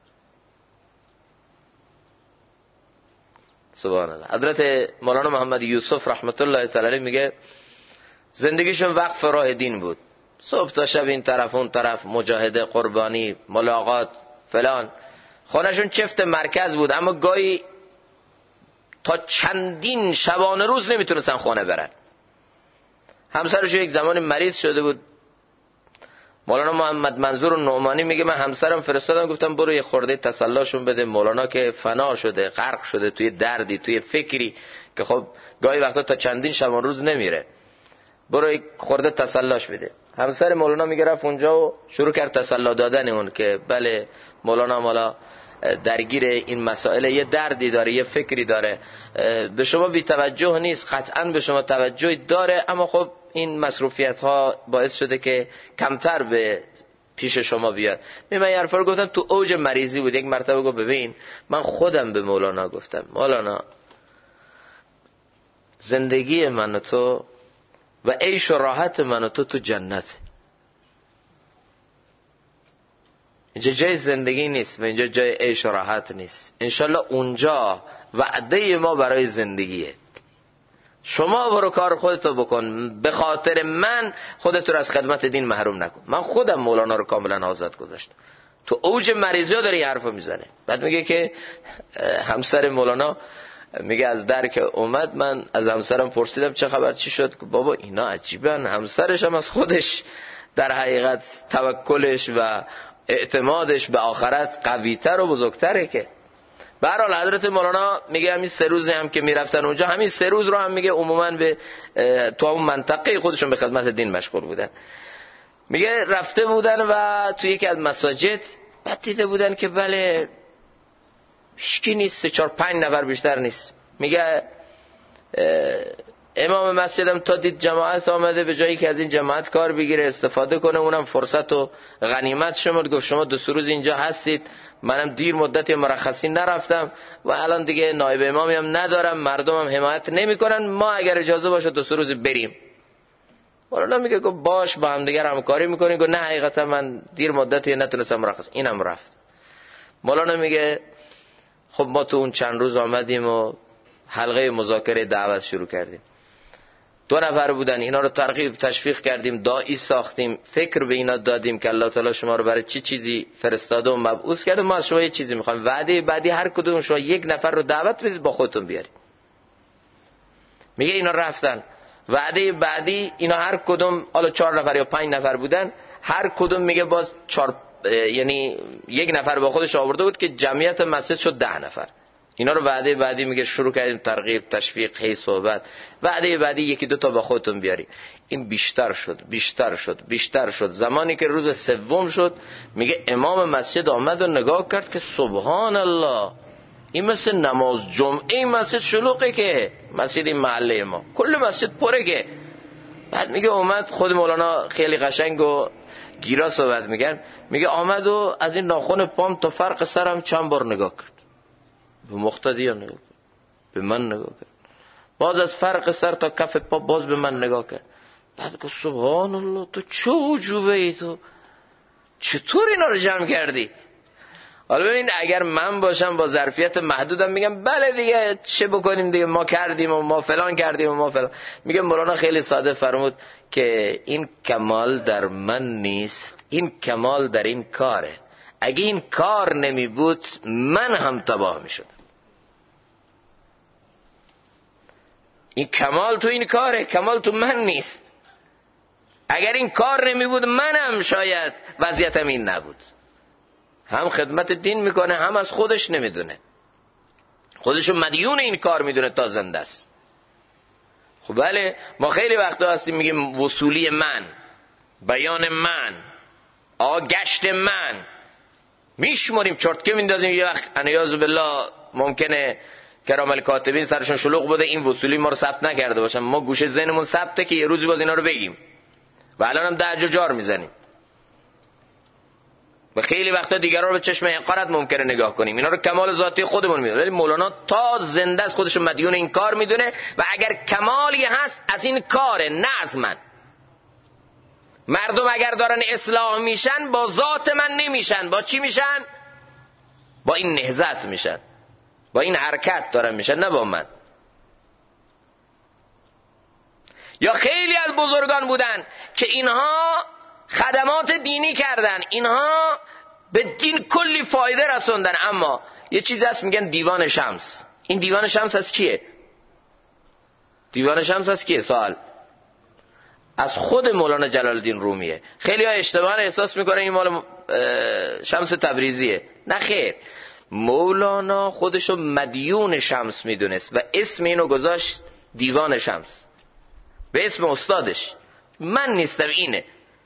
سبحان الله. حضرت مولانا محمد یوسف رحمت الله تعالی علیه میگه زندگیشون وقف راه دین بود، صبح تا شب این طرف اون طرف، مجاهده، قربانی، ملاقات، فلان. خونهشون چفت مرکز بود، اما گاهی تا چندین شبانه روز نمیتونستن خونه برن. همسرش یک زمان مریض شده بود. مولانا محمد منظور نعمانی میگه من همسرم فرستادم، گفتم برو یه خورده تسلاشون بده. مولانا که فنا شده، غرق شده توی دردی، توی فکری که خب گاهی وقتا تا چندین شبانه روز نمیره، برو یک خورده تسلاش بده. همسر مولانا میگه رفت اونجا و شروع کرد تسلا دادن اون که بله مولانا مالا درگیر این مسائل، یه دردی داره، یه فکری داره، به شما بی توجه نیست، قطعا به شما توجهی داره، اما خب این مصروفیت ها باعث شده که کمتر به پیش شما بیاد. من این حرفا رو گفتم تو اوج مریضی بود. یک مرتبه گفت ببین من خودم به مولانا گفتم مولانا زندگی من و تو و عیش و راحت من و تو جنته. اینجا جای زندگی نیست و اینجا جای عیش و راحت نیست. انشالله اونجا وعده ما برای زندگیه. شما برو کار خودتو بکن، به خاطر من خودت رو از خدمت دین محروم نکن. من خودم مولانا رو کاملا آزاد گذاشتم. تو اوج مریضی ها داره یه حرفو میزنه. بعد میگه که همسر مولانا میگه از در که اومد من از همسرم پرسیدم چه خبر، چی شد؟ بابا اینا عجیبن، همسرش هم از خودش در حقیقت توکلش و اعتمادش به آخرت قوی‌تر و بزرگتره. که به هر حال حضرت مولانا میگه همین 3 روزی هم که میرفتن اونجا، همین 3 روز رو هم میگه عموما به تو اون منطقه خودشون به خدمت دین مشغول بودن. میگه رفته بودن و توی یکی از مساجد بعد دیده بودن که بله هیچکی نیست، 3 4 5 نفر بیشتر نیست. میگه امام مسجدم تا دید جماعت آمده، به جایی که از این جماعت کار بگیره استفاده کنه، اونم فرصت و غنیمت شمرد. گفت شما 2 روز اینجا هستید، منم دیر مدتی مرخصی نرفتم و الان دیگه نایب امامی هم ندارم، مردمم حمایت نمیکنن، ما اگر اجازه باشه 2 روز بریم. مولانا میگه گفت باش، با هم دیگه همکاری میکنیم. گفت نه حقیقتا من دیر مدتی نتونستم مرخصی. اینم رفت. مولانا میگه خب ما تو اون چند روز آمدیم و حلقه مذاکره دعوت شروع کردیم. 2 نفر بودن، اینا رو ترغیب تشویق کردیم، داعی ساختیم، فکر به اینا دادیم که الله تعالی شما رو برای چی چیزی فرستاده و مبعوث کرده، ما از شما یه چیزی میخوایم، وعده بعدی هر کدوم شما 1 نفر رو دعوت بدید با خودتون بیارید. میگه اینا رفتن، وعده بعدی اینا هر کدوم، حالا 4 نفر یا 5 نفر بودن، هر کدوم میگه باز 4 یعنی 1 نفر با خودش آورده بود که جمعیت مسجد شد 10 نفر. اینا رو وعده بعدی میگه شروع کردیم ترغیب تشویق، هی صحبت. وعده بعدی 1-2 تا با خودتون بیارید. این بیشتر شد. زمانی که روز 3 شد میگه امام مسجد آمد و نگاه کرد که سبحان الله، این مثل نماز جمعه، این مسجد شلوغه که مسجد این محله ما کل مسجد پره که. بعد میگه اومد خود مولانا خیلی قشنگ و گیرا صحبت میگن، میگه آمد و از این ناخن پام تا فرق سرم چند بار نگاه کرد، به مقتدی ها نگاه کرد، به من نگاه کرد، باز از فرق سر تا کف پا باز به من نگاه کرد. بعد گفت سبحان الله، تو چه عجوبه ای، تو چطور اینا رو جمع کردی؟ حالا ببین اگر من باشم با ظرفیت محدودم میگم بله دیگه چه بکنیم دیگه، ما کردیم و ما فلان کردیم و ما فلان. میگم مولانا خیلی ساده فرمود که این کمال در من نیست، این کمال در این کاره. اگه این کار نمی بود من هم تباه میشدم. این کمال تو این کاره، کمال تو من نیست. اگر این کار نمی بود منم شاید وضعیتم این نبود. هم خدمت دین میکنه، هم از خودش نمیدونه، خودشو مدیون این کار میدونه تا زنده است. خب بله ما خیلی وقتا هستیم میگیم وصولی من، بیان من، گشت من، میشماریم چرتکه میندازیم. یه وقت انیاذ بالله ممکنه کرام الکاتبین سرشون شلوغ بوده این وصولی ما رو ثبت نکرده باشن، ما گوشه ذهنمون ثبته که یه روزی باز اینا رو بگیم و الان هم 10 جار میزنیم و خیلی وقتا دیگران رو به چشم حقارت ممکنه نگاه کنیم. اینا رو کمال ذاتی خودمون میدونه، ولی مولانا تا زنده است خودشو مدیون این کار میدونه و اگر کمالی هست از این کاره، نه از من. مردم اگر دارن اصلاح میشن با ذات من نمیشن، با چی میشن؟ با این نهضت میشن، با این حرکت دارن میشن، نه با من. یا خیلی از بزرگان بودن که اینها خدمات دینی کردن، اینها به دین کلی فایده رسوندن، اما یه چیز هست میگن دیوان شمس. این دیوان شمس از کیه؟ دیوان شمس از کیه؟ سوال از خود مولانا جلال الدین رومیه. خیلی ها اشتباها احساس میکنن این مال شمس تبریزیه. نه خیر، مولانا خودشو مدیون شمس میدونست و اسم اینو گذاشت دیوان شمس به اسم استادش. من نیستم، اینه.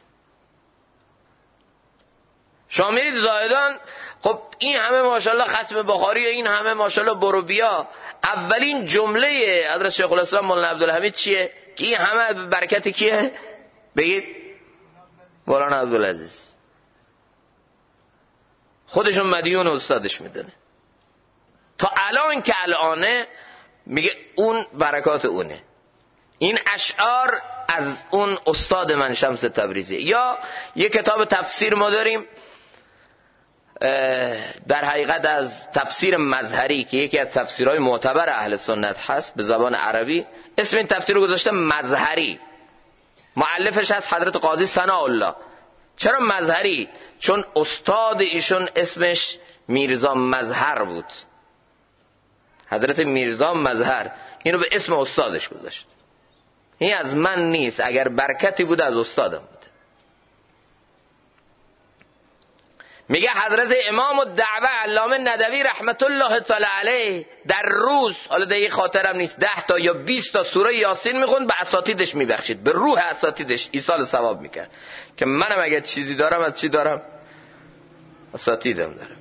شما میرید زاهدان، خب این همه ماشاءالله ختم بخاری، این همه ماشاءالله برو بیا، اولین جمله حضرت شیخ الاسلام مولانا عبدالحمید چیه؟ که این همه برکت کیه؟ بگید مولانا عبدالعزیز. خودشون مدیون استادش میدونه. تا الان که الانه میگه اون برکات اونه، این اشعار از اون استاد من شمس تبریزی. یا یک کتاب تفسیر ما داریم در حقیقت از تفسیر مظهری که یکی از تفسیرهای معتبر اهل سنت هست به زبان عربی، اسم این تفسیر رو گذاشته مظهری، مؤلفش از حضرت قاضی ثناءالله. چرا مظهری؟ چون استاد ایشون اسمش میرزا مظهر بود، حضرت میرزا مظهر، اینو به اسم استادش گذاشت. این از من نیست، اگر برکتی بود از استادم بود. میگه حضرت امام الدعوه علامه ندوی رحمت الله تعالی علیه در روز، حالا دیگه خاطرم نیست، 10 تا یا 20 تا سوره یاسین میخوند، به اساتیدش میبخشید، به روح اساتیدش ایصال ثواب میکرد. که منم اگه چیزی دارم از چی دارم؟ اساتیدم دارم.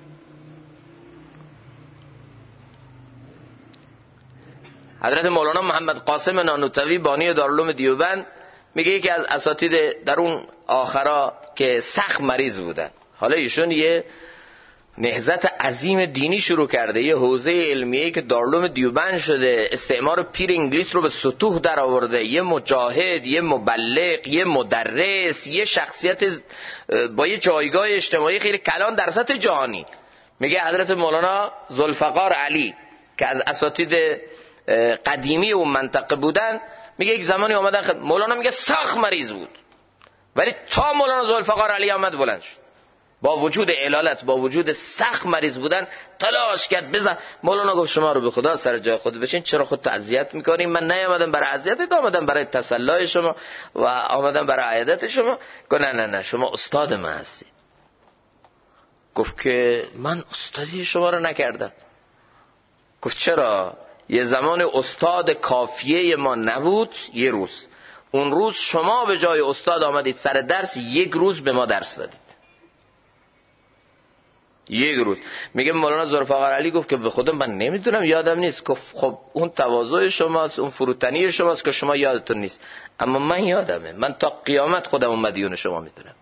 حضرت مولانا محمد قاسم نانوتوی بانی دارالعلوم دیوبند میگه یکی از اساتید در اون آخرا که سخت مریض بودن، حالا ایشون یه نهضت عظیم دینی شروع کرده، یه حوزه علمیه‌ای که دارالعلوم دیوبند شده، استعمار پیر انگلیس رو به سطوح در آورده، یه مجاهد، یه مبلغ، یه مدرس، یه شخصیت با یه جایگاه اجتماعی خیلی کلان در سطح جهانی. میگه حضرت مولانا ذوالفقار علی که از اساتید قدیمی اون منطقه بودن، میگه یک زمانی اومدن مولانا میگه سخت مریض بود، ولی تا مولانا ذوالفقار علی آمد بلند شد، با وجود علالت، با وجود سخت مریض بودن تلاش کرد بزن. مولانا گفت شما رو به خدا سر جای خود بشین، چرا خودت اذیت میکنین؟ من نیامدم برای اذیتت، آمدم برای تسلای شما و آمدم برای عیادت شما. گفت نه شما استاد من هستی. گفت که من استادی شما رو نکردم. گفت چرا؟ یه زمان استاد کافیه ما نبود، یه روز، اون روز شما به جای استاد آمدید سر درس، یک روز به ما درس دادید. یک روز. میگه مولانا ذوالفقار علی گفت که به خودم من نمیدونم، یادم نیست. گفت خب اون تواضع شماست، اون فروتنی شماست که شما یادتون نیست، اما من یادمه، من تا قیامت خودم مدیون شما میدونم.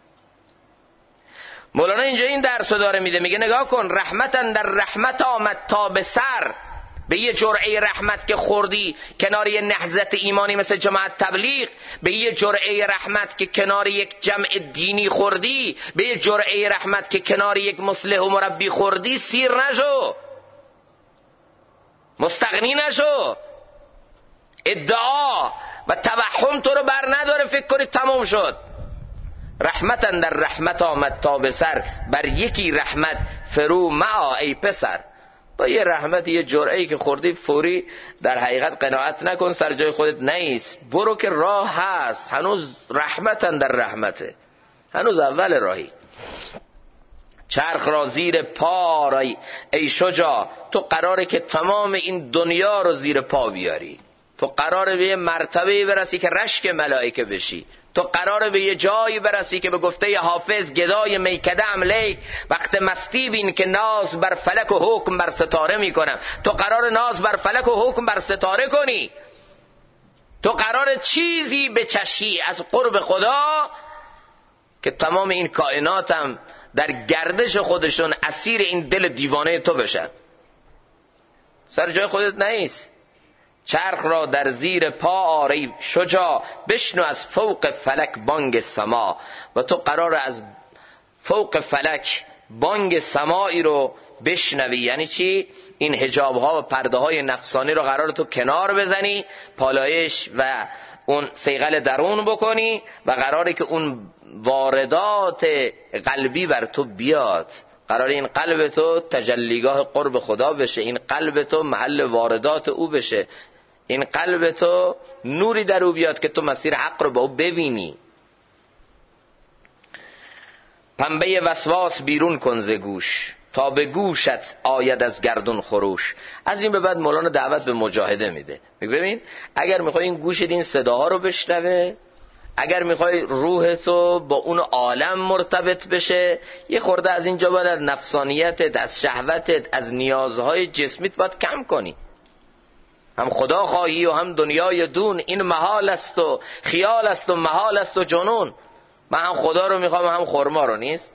مولانا اینجا این درسو داره میده، میگه نگاه کن، رحمتن در رحمت آمد تا به سر، به یه جرعه رحمت که خوردی کنار یه نهضت ایمانی مثل جماعت تبلیغ، به یه جرعه رحمت که کنار یک جمع دینی خوردی، به یه جرعه رحمت که کنار یک مصلح و مربی خوردی، سیر نشو، مستغنی نشو. ادعا و توهم تو رو بر نداره فکر کنی تمام شد. رحمتن در رحمت آمد تا به سر، بر یکی رحمت فرو معا ای پسر. با یه رحمت یه جرعه‌ای که خوردی فوری در حقیقت قناعت نکن، سر جای خودت نیست، برو که راه هست، هنوز رحمتن در رحمته، هنوز اول راهی. چرخ را زیر پا رای ای شجاع، تو قراره که تمام این دنیا رو زیر پا بیاری، تو قراره به یه مرتبه برسی که رشک ملائکه بشی، تو قراره به یه جایی برسی که به گفته حافظ گدای میکده عملی وقت مستی بین که ناز بر فلک و حکم بر ستاره میکنم. تو قراره ناز بر فلک و حکم بر ستاره کنی، تو قراره چیزی بچشی از قرب خدا که تمام این کائناتم در گردش خودشون اسیر این دل دیوانه تو بشن، سر جای خودت نیست. چرخ را در زیر پا آری شجاع، بشنو از فوق فلک بانگ سما. و تو قرار از فوق فلک بانگ سمایی رو بشنوی. یعنی چی؟ این حجاب ها و پرده های نفسانی رو قرار تو کنار بزنی، پالایش و اون صیقل درون بکنی و قراره که اون واردات قلبی بر تو بیاد، قرار این قلب تو تجلیگاه قرب خدا بشه، این قلب تو محل واردات او بشه، این قلب تو نوری در او بیاد که تو مسیر حق رو با او ببینی. پنبه وسواس بیرون کن ز گوش، تا به گوشت آید از گردون خروش. از این به بعد مولانا دعوت به مجاهده میده. میگه ببین اگر میخوای این گوشت این صداها رو بشنوه، اگر میخوای روح تو با اون عالم مرتبط بشه، یه خورده از اینجا باید از نفسانیتت، از شهوتت، از نیازهای جسمیت باید کم کنی. هم خدا خواهی و هم دنیای دون، این محال است و خیال است و محال است و جنون. من هم خدا رو میخوام هم خرما رو نیست،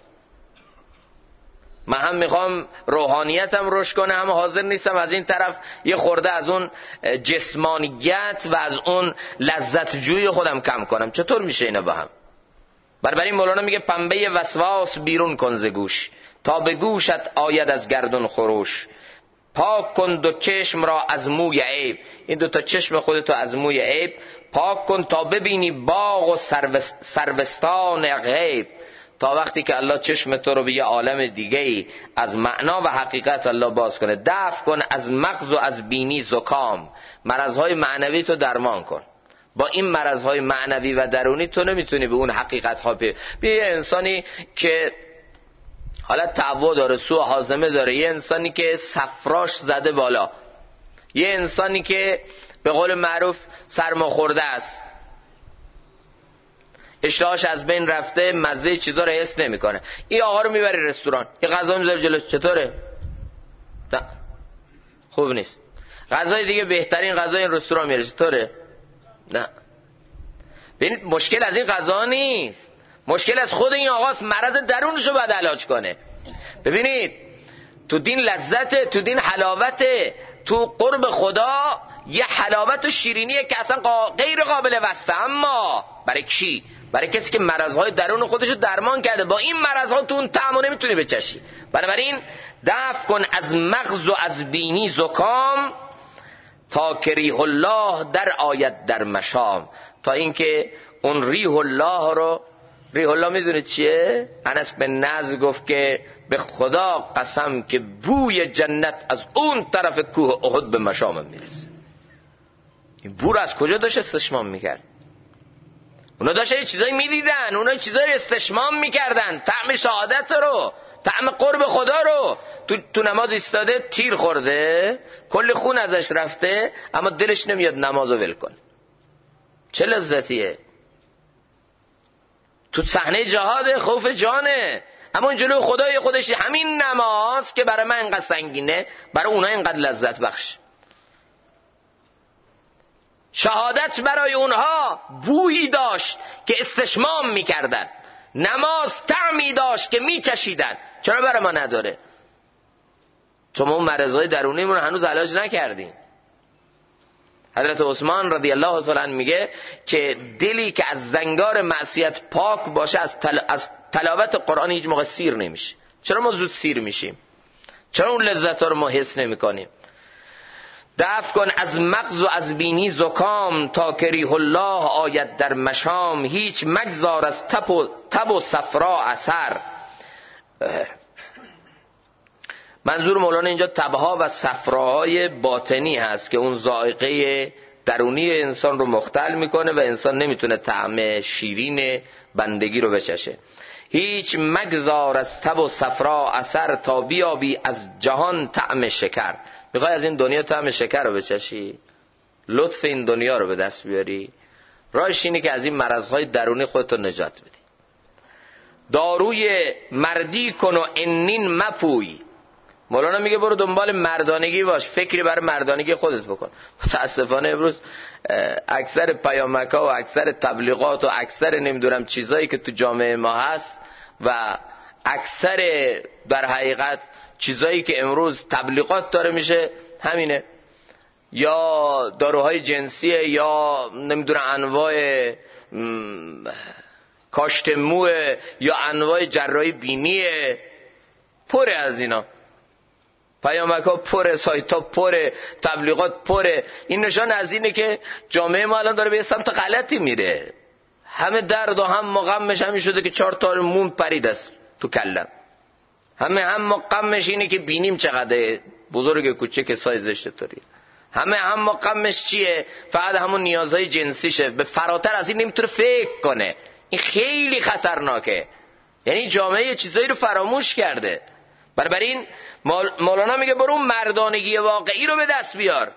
من هم میخوام روحانیتم رشد کنه هم حاضر نیستم از این طرف یه خورده از اون جسمانیت و از اون لذت جوی خودم کم کنم. چطور میشه اینا با هم؟ برای مولانا میگه پنبه وسواس بیرون کن ز گوش، تا به گوشت آید از گردون خروش. پاک کن دو چشم را از موی عیب، این دو تا چشم خودتو از موی عیب پاک کن تا ببینی باغ و سروستان غیب. تا وقتی که الله چشم تو رو به یه عالم دیگه ای از معنا و حقیقت الله باز کنه. دفع کن از مغز و از بینی زکام، مرضهای معنوی تو درمان کن. با این مرضهای معنوی و درونی تو نمیتونی به اون حقیقت ها بیا یه انسانی که حالت تعوع داره، سوء هاضمه داره، یه انسانی که صفراش زده بالا، یه انسانی که به قول معروف سرما خورده است، اشتهاش از بین رفته، مزه چیزا رو حس نمیکنه. این آقا رو میبری رستوران، یه غذا میذاره جلوش، چطوره؟ نه خوب نیست. غذای دیگه بهترین غذای این رستوران میاره، چطوره؟ نه. ببینید مشکل از این غذا نیست، مشکل از خود این آقاست، مرض درونشو باید علاج کنه. ببینید تو دین لذته، تو دین حلاوته، تو قرب خدا یه حلاوت و شیرینیه که اصلا غیر قابل وصفه. اما برای کی؟ برای کسی که مرضهای درون خودشو درمان کرده. با این مرضها تو اون طعمو نمیتونی بچشی. بنابراین دفع کن از مغز و از بینی زکام، تا که ریح الله در آید در مشام. تا اینکه اون ریح الله رو، ریح الله میدونید چیه؟ انس بن نضر گفت که به خدا قسم که بوی جنت از اون طرف کوه احد به مشامم میرسه. این بو رو از کجا داشت استشمام میکرد؟ اونا داشتن چیزایی میدیدن، اونا چیزایی استشمام میکردن، طعم شهادت رو، طعم قرب خدا رو. تو نماز ایستاده، تیر خورده، کل خون ازش رفته، اما دلش نمیاد نمازو ول کنه. چه لذتیه! تو صحنه جهاد، خوف جانه، اما جلوی خدای خودش همین نماز که برای من اینقدر سنگینه برای اونها اینقدر لذت بخش. شهادت برای اونها بویی داشت که استشمام میکردن، نماز طعمی داشت که میچشیدن. چرا برای ما نداره؟ چون ما اون مرضای درونیمون هنوز علاج نکردیم. حضرت عثمان رضی الله تعالی عنه میگه که دلی که از زنگار معصیت پاک باشه از تلاوت قرآن هیچ موقع سیر نمیشه. چرا ما زود سیر میشیم؟ چرا اون لذت ها رو ما حس نمی کنیم؟ دفع کن از مغز و از بینی زکام، تا کریه الله آید در مشام. هیچ مگذار از تب و صفرا اثر. منظور مولانا اینجا تبها و صفراهای باطنی هست که اون ذائقه درونی انسان رو مختل میکنه و انسان نمیتونه طعم شیرین بندگی رو بچشه. هیچ مگذار از تب و صفرا اثر، تا بیابی از جهان طعم شکر. میخوای از این دنیا طعم شکر رو بچشی؟ لطف این دنیا رو به دست بیاری؟ راهش اینه که از این مرضهای درونی خودتو نجات بدی. داروی مردی کن و انین مپوی. مولانا میگه برو دنبال مردانگی باش، فکری برای مردانگی خودت بکن. متاسفانه امروز اکثر پیامک‌ها و اکثر تبلیغات و اکثر نمیدونم چیزایی که تو جامعه ما هست و اکثر در حقیقت چیزایی که امروز تبلیغات داره میشه همینه، یا داروهای جنسیه یا نمیدونم انواع کاشت موه یا انواع جراحی بینیه. پره از اینا، پیامک ها پره، سایت ها پره، تبلیغات پره. این نشان از اینه که جامعه ما الان داره به سمت غلطی میره. همه درد و هم غمش همین شده که 4 تا موم پرید است تو کلم. هم غمش اینه که بینیم چقدر بزرگ کوچک سایزش چطوریه. هم غمش چیه؟ فقط همون نیازهای جنسیشه، به فراتر از این نمیتونه فکر کنه. این خیلی خطرناکه. یعنی جامعه چیزایی رو فراموش کرده. بنابراین مولانا میگه برو مردانگی واقعی رو به دست بیار.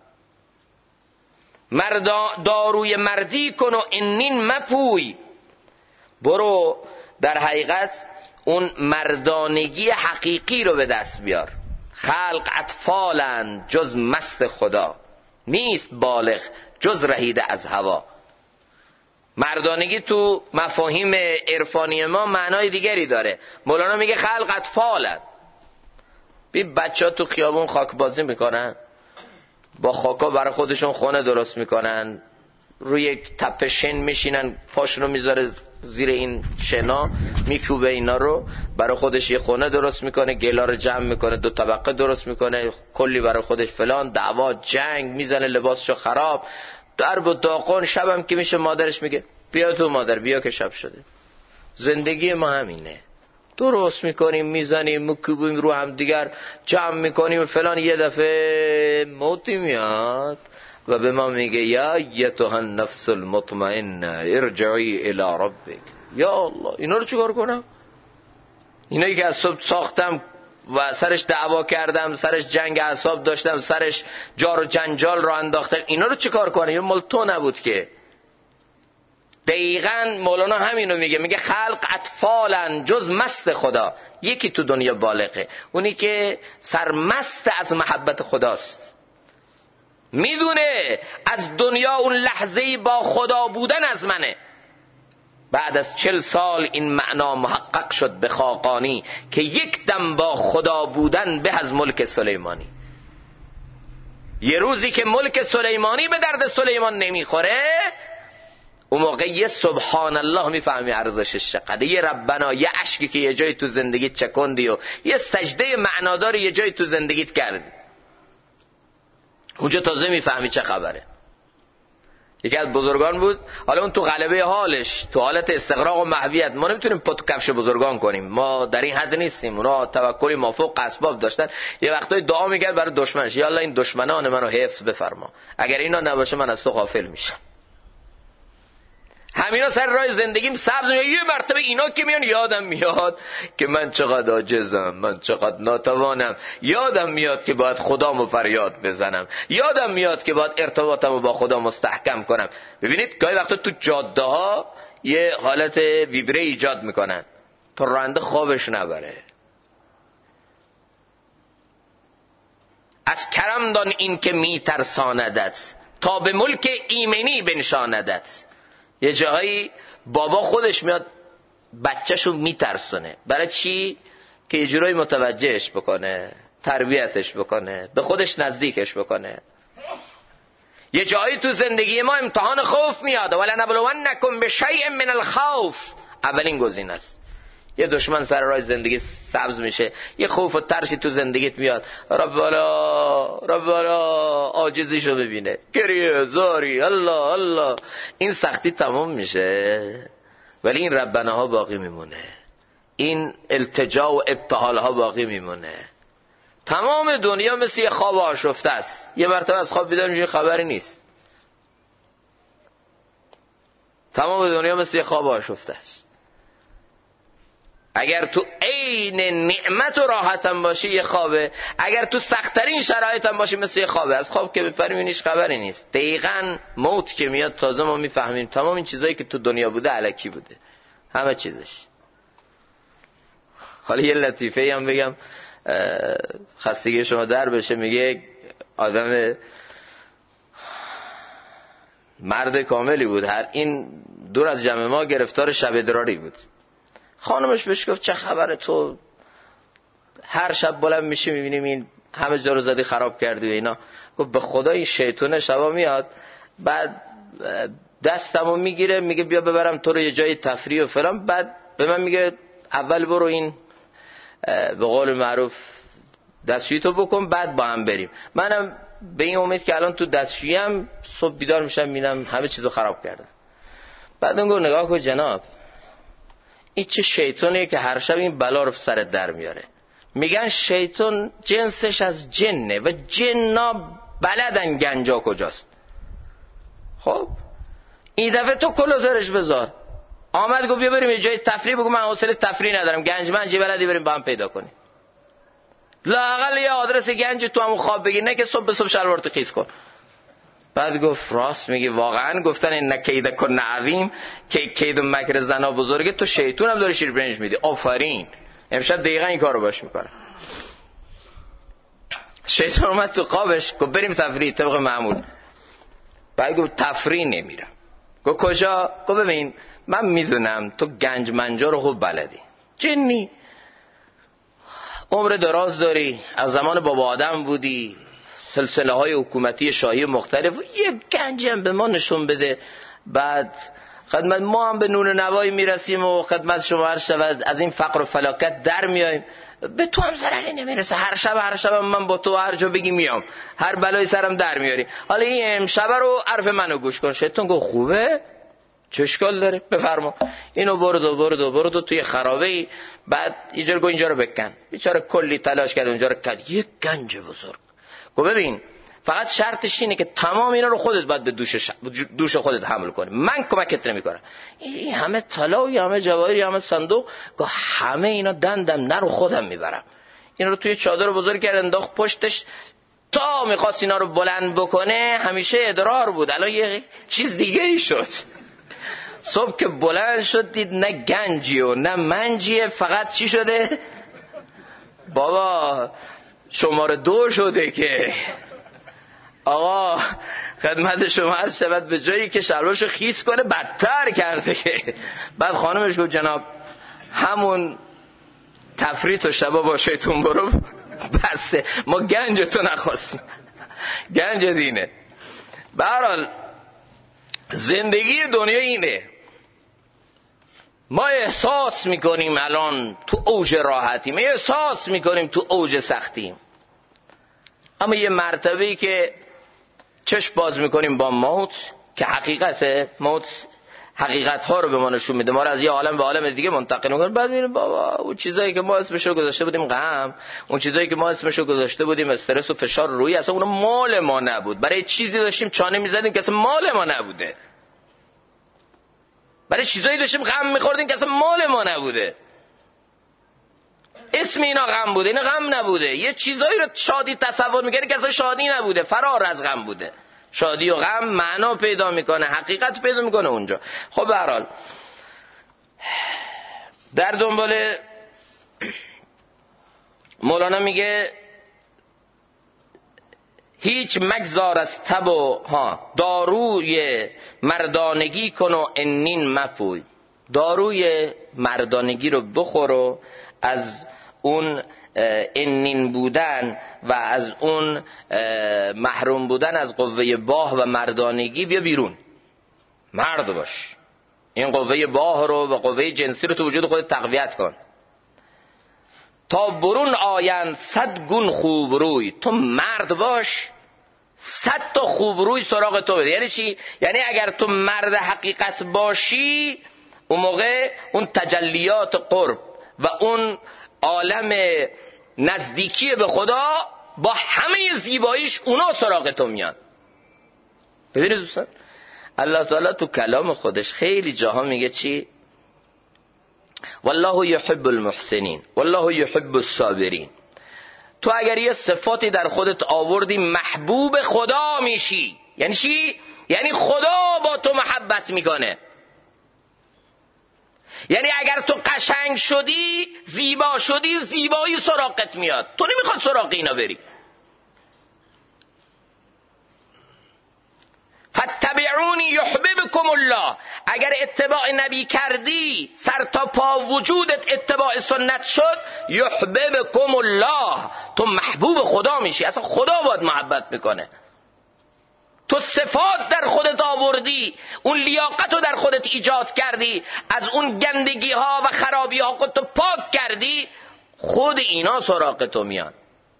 داروی مردی کن و انین مپوی. برو در حقیقت اون مردانگی حقیقی رو به دست بیار. خلق اطفالند جز مست خدا، نیست بالغ جز رهیده از هوا. مردانگی تو مفاهیم عرفانی ما معنای دیگری داره. مولانا میگه خلق اطفالند. بچه‌ها تو خیابون خاک بازی میکنن، با خاکا برای خودشون خونه درست میکنن، روی یک تپه شن میشینن، پاشونو میذاره زیر این شنا، میکوبه اینا رو، برای خودش یه خونه درست میکنه، گلا رو جمع میکنه، 2 طبقه درست میکنه، کلی برای خودش فلان، دعوا جنگ، میزنه لباسشو خراب، درب و داغون. شبم که میشه مادرش میگه بیا تو مادر، بیا که شب شده. زندگی ما همینه، درست میکنیم، میزنیم، مکوبیم رو هم دیگر، جمع میکنیم فلان. یه دفعه موتی میاد و به ما میگه یا ایتها النفس المطمئنه ارجعی الی ربک. یا الله، اینا رو چیکار کنم؟ اینایی که از صبح ساختم و سرش دعوا کردم، سرش جنگ اعصاب داشتم، سرش جار و جنجال رو انداختم، اینا رو چیکار کنم؟ این مال تو نبود که. دقیقاً مولانا همینو میگه خلق اطفالن جز مست خدا. یکی تو دنیا بالغه، اونی که سرمست از محبت خداست، میدونه از دنیا اون لحظه‌ای با خدا بودن از منه. بعد از 40 سال این معنا محقق شد به خاقانی، که یک دم با خدا بودن به از ملک سلیمانی. یه روزی که ملک سلیمانی به درد سلیمان نمیخوره، اون موقع یه سبحان الله میفهمی ارزشش چقدر، یه ربنا، یه اشکی که یه جایی تو زندگیت چکندی و یه سجده معناداری یه جایی تو زندگیت کردی، اونجا تازه میفهمی چه خبره. یکی از بزرگان بود، حالا اون تو غلبه حالش، تو حالت استغراق و محویت، ما نمیتونیم پا تو کفش بزرگان کنیم، ما در این حد نیستیم. اونا توکلی مافوق اسباب داشتن. یه وقتای دعا میکرد برای دشمنش، یا الله این دشمنان منو حفظ بفرما، اگر اینا نباشه من از تو غافل میشم. همینا سر راه زندگیم سبز. یه مرتبه اینا که میان یادم میاد که من چقدر عاجزم، من چقدر ناتوانم، یادم میاد که باید خدامو فریاد بزنم، یادم میاد که باید ارتباطمو با خدا مستحکم کنم. ببینید گاهی وقتا تو جاده ها یه حالت ویبره ایجاد میکنن، تا راننده خوابش نبره. از کرم دان این که می ترساندت، تا به ملک ایمنی بنشاندت. یه جایی بابا خودش میاد بچه‌شو میترسونه. برای چی؟ که یه جورایی متوجهش بکنه، تربیتش بکنه، به خودش نزدیکش بکنه. یه جایی تو زندگی ما امتحان خوف میاد. ولنبلونکم بشیء من الخوف، اولین گزینه است. یه دشمن سر راه زندگی سبز میشه، یه خوف و ترسی تو زندگیت میاد، ربنا عاجزیشو ببینه، گریه زاری، الله این سختی تمام میشه، ولی این ربناها باقی میمونه، این التجا و ابتهال ها باقی میمونه. تمام دنیا مثل یه خواب آشفته است. یه مرتبه از خواب بیدار میشی خبری نیست. تمام دنیا مثل یه خواب آشفته است. اگر تو عین نعمت و راحتم باشی یه خوابه، اگر تو سخت‌ترین شرایطم باشی مثل یه خوابه. از خواب که بپری می‌بینیش خبری نیست. دقیقاً موت که میاد تازه ما میفهمیم تمام این چیزایی که تو دنیا بوده الکی بوده، همه چیزش. حالا یه لطیفه هم بگم خستگی شما در بشه. میگه آدم مرد کاملی بود، هر این دور از جمع ما گرفتار شب ادراری بود. خانمش بهش گفت چه خبره تو هر شب بلند میشی میبینیم این همه جا رو زدی خراب کردی و اینا. گفت به خدا این شیطونه شبا میاد بعد دستمو میگیره میگه بیا ببرم تو رو یه جای تفریح و فلان، بعد به من میگه اول برو این به قول معروف دستشویی تو بکن بعد با هم بریم. منم به این امید که الان تو دستشویی‌ام صبح بیدار میشم میبینم همه چیزو خراب کردم. بعد اون گفت نگاه کن جناب، این چه شیطانیه که هر شب این بلا رو سرت در میاره. میگن شیطان جنسش از جنه و جن‌ها بلدن گنجا کجاست. خب این دفعه تو کلو زرش بذار. آمد گفت بیا بریم یه جای تفریح. بگو من حوصله تفریح ندارم، گنج منجی بلدی بریم با هم پیدا کنیم. لااقل یه آدرس گنج تو همون خواب بگیر، نه که صبح به صبح شلوارتو خیس کن. بعد گفت راست میگی، واقعا گفتن این نکید کن عظیم که کید و مکر زنا بزرگه، تو شیطون هم داری شیر برنج میدی. آفرین، امشب دقیقا این کارو باش میکنم. شیطان اومد تو خوابش گفت بریم تفریح طبق معمول. بعد گفت تفریح نمیرم. گفت کجا؟ گفت ببین من میدونم تو گنج منجا رو خوب بلدی، جنی، عمر دراز داری، از زمان بابا آدم بودی، سلسله های حکومتی شاهی مختلف، یه گنجی هم به ما نشون بده، بعد خدمت ما هم به نون نوایی میرسیم و خدمت شما هر شب از این فقر و فلاکت در میایم، به تو هم ضرری نمیرسه. هر شب من با تو هر جا بگی میام، هر بلای سرم در میاری. حالا این امشب رو حرف منو گوش کن. شیطان گفت خوبه، چه اشکال داره، بفرما. اینو برد توی خرابه‌ای، بعد اینجا رو بکن. بیچاره کلی تلاش کرد اونجا رو کرد، یک گنج بزرگ. گفت ببین فقط شرطش اینه که تمام اینا رو خودت باید به دوش خودت حمل کنی، من کمکت نمی‌کنم. این همه طلا و همه جواهر همه صندوق، گفت همه اینا دندم نرو خودم میبرم. اینا رو توی چادر بزرگ کرد انداخت پشتش، تا میخواست اینا رو بلند بکنه همیشه ادرار بود، الان یه چیز دیگه ای شد. صبح که بلند شد دید نه گنجی و نه منجیه، فقط چی شده؟ بابا شماره 2 شده که آقا خدمت شما عرض شود، به جایی که شلوارشو خیس کنه بدتر کرده که. بعد خانمش گفت جناب همون تفریط و شبا با شیطون برو بسه، ما گنج تو نخواستیم، گنج دینه. به هر حال زندگی دنیا اینه، ما احساس میکنیم الان تو اوج راحتیم، احساس میکنیم تو اوج سختیم، اما یه مرتبه‌ای که چشم باز میکنیم با موت که حقیقت موت حقیقت ها رو به ما نشون میده، ما رو از یه عالم به عالم دیگه منتقل میکنه. بعد میریم بابا اون چیزایی که ما اسمش رو گذاشته بودیم غم، اون چیزایی که ما اسمش رو گذاشته بودیم استرس و فشار روحی، اصلا اون مال ما نبود. برای چیزی داشتیم چانه میزدیم که اصلا مال ما نبوده، برای چیزایی داشتیم غم میخوردیم که اصلا مال ما نبوده. اسم اینا غم بوده، اینا غم نبوده. یه چیزایی رو شادی تصور میکنی که اصلا شادی نبوده، فرار از غم بوده. شادی و غم معنا پیدا میکنه، حقیقت پیدا میکنه اونجا. خب به هر حال در دنبال مولانا میگه هیچ مگذار از تب و داروی مردانگی کن و انین مپوی. داروی مردانگی رو بخور و از اون انین بودن و از اون محروم بودن از قوه باه و مردانگی بیا بیرون، مرد باش. این قوه باه رو و قوه جنسی رو تو وجود خودت تقویت کن. تا برون آیند 100 گون خوب روی، تو مرد باش 100 تا خوب روی سراغ تو بده. یعنی چی؟ یعنی اگر تو مرد حقیقت باشی اون موقع اون تجلیات قرب و اون عالم نزدیکی به خدا با همه زیباییش اونا سراغ تو میان. ببینید دوستان، الله تعالی تو کلام خودش خیلی جاها میگه چی؟ والله یحب المحسنین والله یحب الصابرین. تو اگر یه صفاتی در خودت آوردی محبوب خدا میشی. یعنی چی؟ یعنی خدا با تو محبت میکنه. یعنی اگر تو قشنگ شدی، زیبا شدی، زیبایی سراغت میاد. تو نمیخواد سراغ اینا بری. فاتبعونی یحببکم الله. اگر اتباع نبی کردی، سر تا پا وجودت اتباع سنت شد، یحببکم الله، تو محبوب خدا میشی. اصلا خدا باید محبت میکنه. تو صفات در خودت آوردی، اون لیاقت رو در خودت ایجاد کردی، از اون گندگی ها و خرابی ها خودتو پاک کردی، خود اینا سراغ تو میان.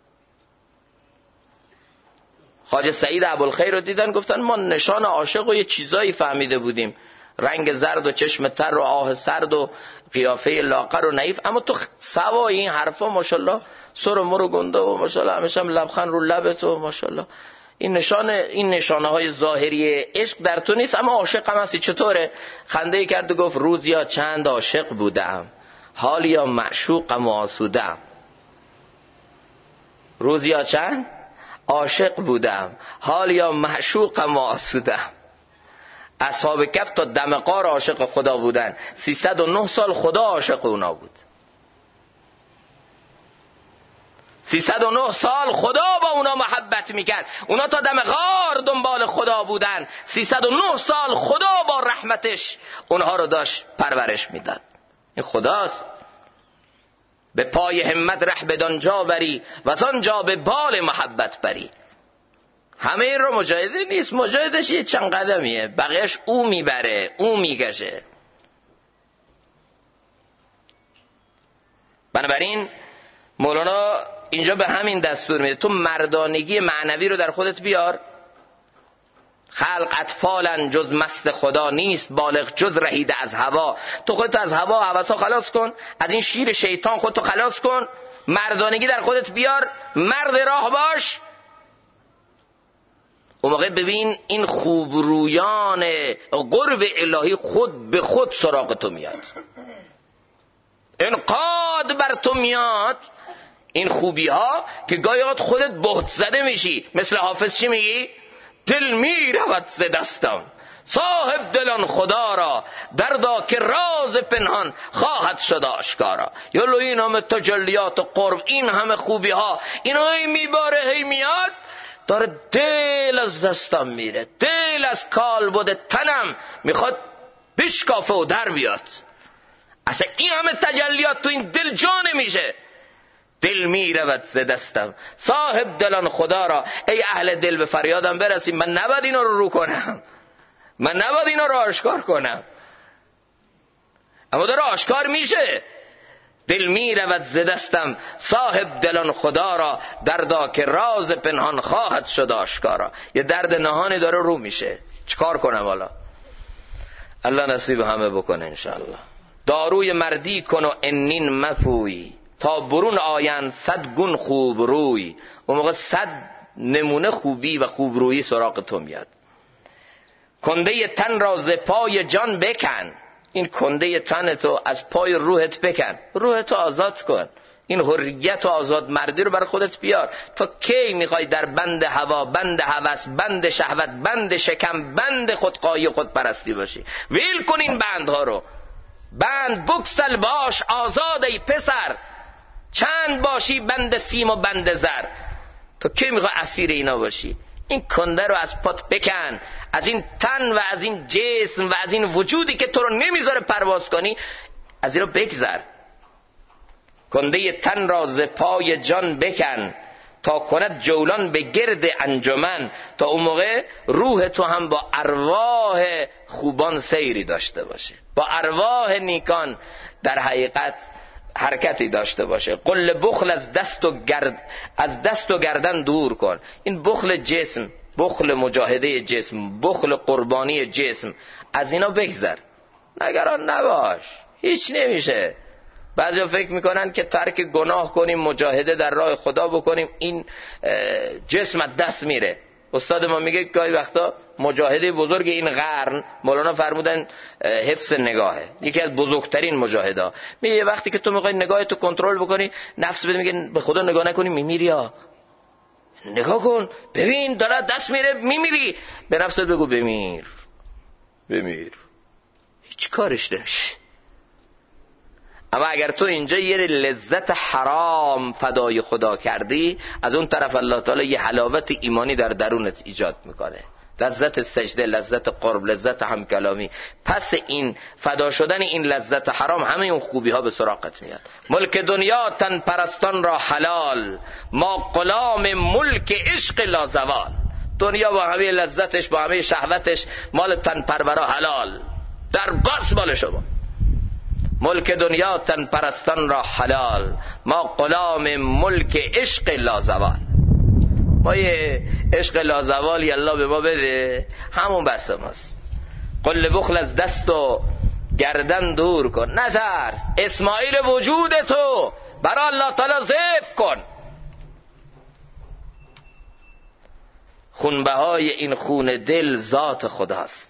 خواجه سعید ابوالخیر رو دیدن، گفتن ما نشان عاشق و یه چیزایی فهمیده بودیم، رنگ زرد و چشم تر و آه سرد و قیافه لاغر و نحیف، اما تو سوای این حرفا ماشاءالله سر و مر و گنده و ماشاءالله همیشه هم لبخند رو لبت و ماشاءالله این نشانه های ظاهری عشق در تو نیست، اما عاشق هم هستی. چطوره؟ خنده کرد و گفت روز یا چند عاشق بودم، حال یا معشوقم و آسودم. روز یا چند عاشق بودم، حال یا معشوقم و آسودم. اصحاب کف تا دم غار عاشق خدا بودن، 309 سال خدا عاشق اونا بود. 309 سال خدا با اونا محبت میکرد. اونا تا دم غار دنبال خدا بودن. 309 سال خدا با رحمتش اونها رو داشت پرورش میداد. این خداست. به پای همت ره بدان جا بری و از آن جا به بال محبت بری. همه این رو مجاهده نیست، مجاهدش یه چند قدمیه، بقیهش او میبره، او میگشه. بنابراین مولانا اینجا به همین دستور میده، تو مردانگی معنوی رو در خودت بیار. خلق اطفالن جز مست خدا، نیست بالغ جز رهیده از هوا. تو خودت از هوا و هوسا خلاص کن، از این شیر شیطان خودتو خلاص کن، مردانگی در خودت بیار، مرد راه باش. اون موقع ببین این خوبرویان قرب الهی خود به خود سراغ تو میاد، انقدر بر تو میاد این خوبی ها که گاهی خودت بهت زده میشی. مثل حافظ چی میگی؟ دل میرود ز دستم صاحب دلان خدا را، دردا که راز پنهان خواهد شد آشکارا. یا این همه تجلیات و قرب، این همه خوبی ها، اینا هی میباره هی میاد، داره دل از دستم میره، دل از کالبد تنم میخواد بشکافه و در بیاد. اصلا این همه تجلیات تو این دل جا نمیشه. دل میرود ز دستم صاحب دلان خدا را. ای اهل دل به فریادم برسیم، من نباید اینا رو کنم، من نباید اینا رو آشکار کنم، اما داره آشکار میشه. دل میرود ز دستم صاحب دلان خدا را، دردا که راز پنهان خواهد شد آشکارا. یه درد نهانی داره رو میشه، چیکار کنم حالا؟ الله نصیب همه بکنه انشاءالله. داروی مردی کن و انین مپوی، تا برون آیند 100 گون خوب روی. اون موقع 100 نمونه خوبی و خوب رویی سراغ تو میاد. کنده تن را ز پای جان بکن. این کنده تن تو از پای روحت بکن، روحت آزاد کن. این حریت و آزاد مردی رو بر خودت بیار. تا کی میخوای در بند هوا، بند هوس، بند شهوت، بند شکم، بند خودخواهی و خودپرستی باشی؟ ویل کن این بندها رو. بند بکسل باش آزاد ای پسر، چند باشی بند سیم و بند زر. تو کی میخوای اسیر اینا باشی؟ این کنده رو از پات بکن، از این تن و از این جسم و از این وجودی که تو رو نمیذاره پرواز کنی، از این رو بگذر. کنده تن را ز پای جان بکن، تا کند جولان به گرد انجمن. تا اون موقع روح تو هم با ارواح خوبان سیری داشته باشه، با ارواح نیکان در حقیقت حرکتی داشته باشه. قل بخل از دست و گردن دور کن. این بخل جسم، بخل مجاهده جسم، بخل قربانی جسم، از اینا بگذر، نگران نباش، هیچ نمیشه. بعضیا فکر میکنن که ترک گناه کنیم، مجاهده در راه خدا بکنیم، این جسم از دست میره. استاد ما میگه گاهی وقتا مجاهده بزرگ این قرن، مولانا فرمودن حفظ نگاهه، یکی از بزرگترین مجاهده. میگه یه وقتی که تو میخوای نگاهتو کنترل بکنی، نفس بده میگه به خدا نگاه نکنی میمیری، ها نگاه کن ببین داره دست میره میمیری، به نفست بگو بمیر هیچ کارش نمیشه. اما اگر تو اینجا یه لذت حرام فدای خدا کردی، از اون طرف الله تعالی یه حلاوت ایمانی در درونت ایجاد میکنه، لذت سجده، لذت قرب، لذت همکلامی. پس این فدا شدن این لذت حرام، همه اون خوبی ها به سراغت میاد. ملک دنیا تن پرستان را حلال، ما غلام ملک عشق لازوال. دنیا با همه لذتش، با همه شهوتش، مال تن پرورا حلال، در بس مال شما. ملک دنیا تن پرستان را حلال، ما غلام ملک عشق لازوال. ما یه عشق لازوالی الله به ما بده، همون بس ماست. قل بخل از دست و گردن دور کن، نترس، اسماعیل وجود تو برای الله تعالی ذبح کن. خونبهای این خون دل ذات خداست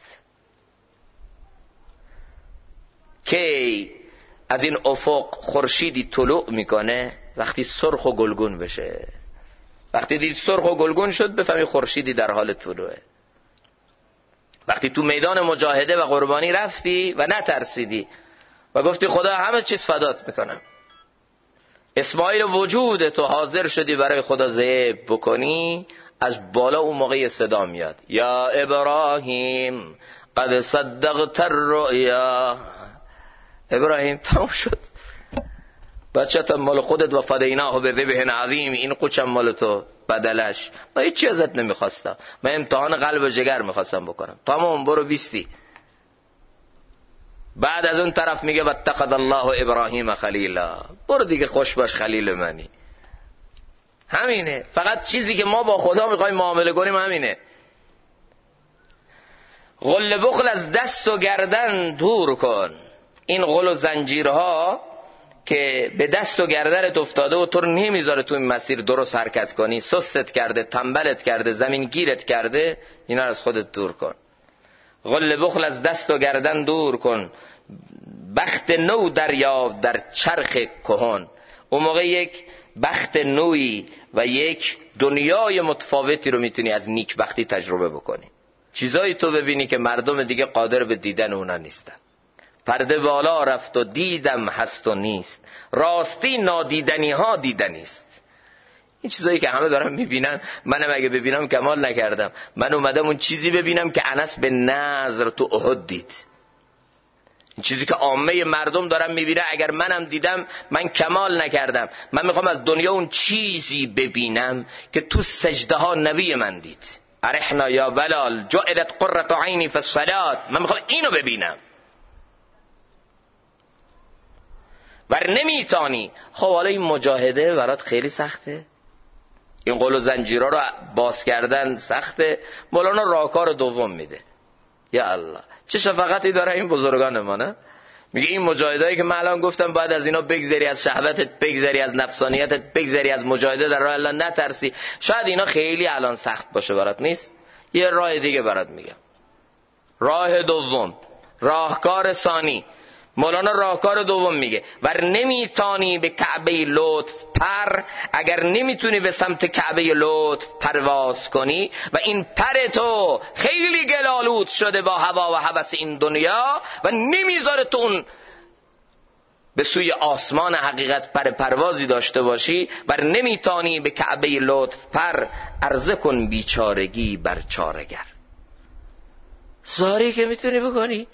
که از این افق خورشیدی طلوع میکنه، وقتی سرخ و گلگون بشه. وقتی دید سرخ و گلگون شد، بفهمی خورشیدی در حال طلوعه. وقتی تو میدان مجاهده و قربانی رفتی و نترسیدی و گفتی خدا همه چیز فدات میکنم، اسماعیل وجود تو حاضر شدی برای خدا ذبح بکنی، از بالا اون موقع صدا میاد یا ابراهیم قد صدقت الرؤیا. ابراهیم تمام شد، بچه‌ت مال خودت و فدیناه به ذبح عظیم، این قوچم مال تو، بدلش من هیچی ازت نمیخواستم، من امتحان قلب و جگر میخواستم بکنم، تمام برو بیستی. بعد از اون طرف میگه واتخذ الله ابراهیم خلیلا، برو دیگه خوش باش خلیل منی. همینه، فقط چیزی که ما با خدا میخوایم معامله کنیم همینه. غل بخل از دست و گردن دور کن. این غل و زنجیرها که به دست و گردنت افتاده و تو رو نمیذاره تو این مسیر درست حرکت کنی، سستت کرده، تنبلت کرده، زمین گیرت کرده، اینا از خودت دور کن. غل بخل از دست و گردن دور کن، بخت نو دریاب در چرخ کهن. اون موقع یک بخت نوی و یک دنیای متفاوتی رو میتونی از نیکبختی تجربه بکنی. چیزایی تو ببینی که مردم دیگه قادر به دیدن اونا نیستن. پرده بالا رفت و دیدم هست و نیست، راستی نادیدنی ها دیدنیست. این چیزایی که همه دارن میبینن، منم اگه ببینم کمال نکردم. من اومدم اون چیزی ببینم که انس به نظر تو احد دید. این چیزی که عامه مردم دارن میبینن، اگر منم دیدم من کمال نکردم. من میخوام از دنیا اون چیزی ببینم که تو سجده ها نبی من دید. ارحنا یا بلال جعلت قرة عینی فی الصلاة. من میخوام اینو ببینم. ور نمیتانی. خب حالا این مجاهده برات خیلی سخته، این قل و زنجیرها رو باز کردن سخته. مولانا راهکار دوم میده. یا الله چه شفقتی داره این بزرگان ما، نه؟ میگه این مجاهدایی که من الان گفتم باید از اینا بگذری، از شهوتت بگذری، از نفسانیتت بگذری، از مجاهده در راه الله نترسی. شاید اینا خیلی الان سخت باشه برات، نیست؟ یه راه دیگه برات میگم. راه دوم، راهکار ثانی. مولانا راهکار دوم میگه ور نمیتانی به کعبه لطف پر، اگر نمیتونی به سمت کعبه لطف پرواز کنی و این پر تو خیلی گلالود شده با هوا و هوس این دنیا و نمیذاره تو اون به سوی آسمان حقیقت پروازی داشته باشی، بر نمیتانی به کعبه لطف پر، عرضه کن بیچارگی بر چارگر. زاری که میتونی بکنی،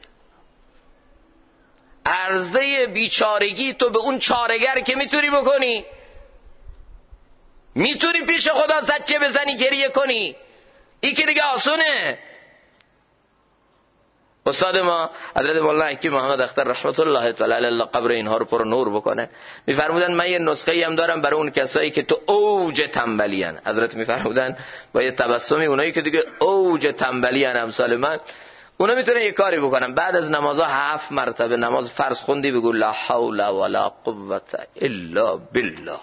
عرضه بیچارگی تو به اون چارگر که میتونی بکنی. میتونی پیش خدا زجه بزنی، گریه کنی، این که دیگه آسونه. استاد ما حضرت مولانا حکیم محمد اختر رحمت الله تعالی علیه قبر اینها رو پر نور بکنه، میفرمودن من یه نسخه هم دارم برای اون کسایی که تو اوج تنبلی ان. حضرت میفرمودن با یه تبسمی اونایی که دیگه اوج تنبلی ان امثال من، اونا میتونن یه کاری بکنن. بعد از نمازها 7 مرتبه نماز فرض خوندی بگو لا حول ولا قوة الا بالله،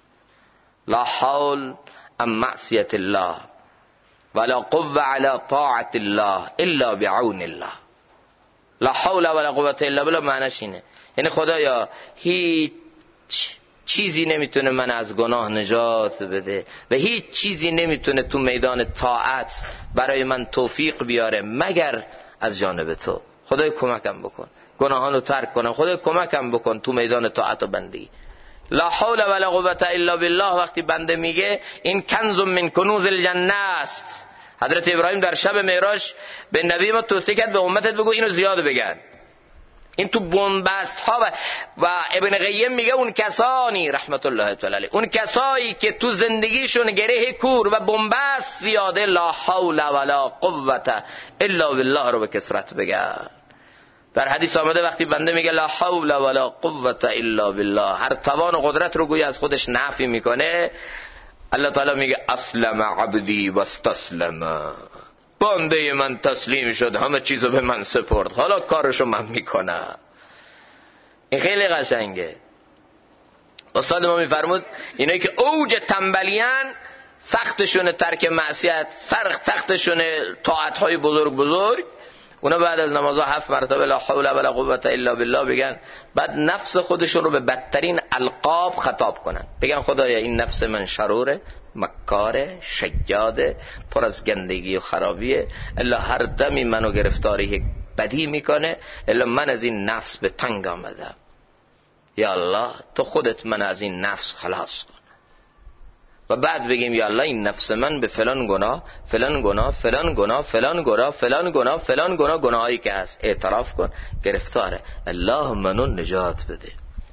لا حول ام معصیت الله ولا قوة على طاعت الله الا بعون الله. لا حول ولا قوة الا بالله معنیش اینه، یعنی خدایا هیچ چیزی نمیتونه من از گناه نجات بده و هیچ چیزی نمیتونه تو میدان طاعت برای من توفیق بیاره مگر از جانب تو. خدای کمکم بکن گناهانو ترک کنم، خدای کمکم بکن تو میدان طاعت و بندگی. لا حول ولا قوة الا بالله وقتی بنده میگه این کنز من کنوز الجنه است. حضرت ابراهیم در شب معراج به نبی ما توصیه کرد به امتت بگو اینو زیاد بگن، این تو بنبست ها. و ابن قیم میگه اون کسانی رحمت الله تعالی علیه، اون کسایی که تو زندگیشون گره کور و بنبست زیاده، لا حول ولا قوة الا بالله رو به کثرت بگن. در حدیث آمده وقتی بنده میگه لا حول ولا قوة الا بالله، هر توان و قدرت رو گویا از خودش نفی میکنه. الله تعالی میگه اسلم عبدی واستسلم، بنده من تسلیم شد، همه چیزو به من سپرد، حالا کارشو من میکنم. این خیلی قشنگه. استاد ما میفرمود اینایی که اوج تنبلیان، سختشونه ترک معصیت، سختشونه طاعت‌های بزرگ بزرگ، اونا بعد از نمازها 7 مرتبه لا حول ولا قوة الا بالله بگن، بعد نفس خودشون رو به بدترین القاب خطاب کنن، بگن خدایا این نفس من شروره، مکاره، شجاده، پر از گندگی و خرابیه، الا هر دمی منو گرفتاری بدی میکنه، الا من از این نفس به تنگ آمدم، یا الله تو خودت من از این نفس خلاص کن. و بعد بگیم یا الله این نفس من به فلان گناه فلان گناه فلان گناه فلان گناه فلان گناه فلان گناه گناهایی که هست اعتراف کن، گرفتاره، الله منو نجات بده.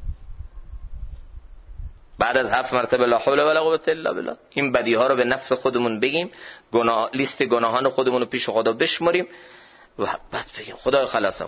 بعد از 7 مرتبه لا حول ولا قوة الا بالله این بدی ها رو به نفس خودمون بگیم، لیست گناهان خودمون رو پیش خدا بشمریم و بعد بگیم خدای خلاصم.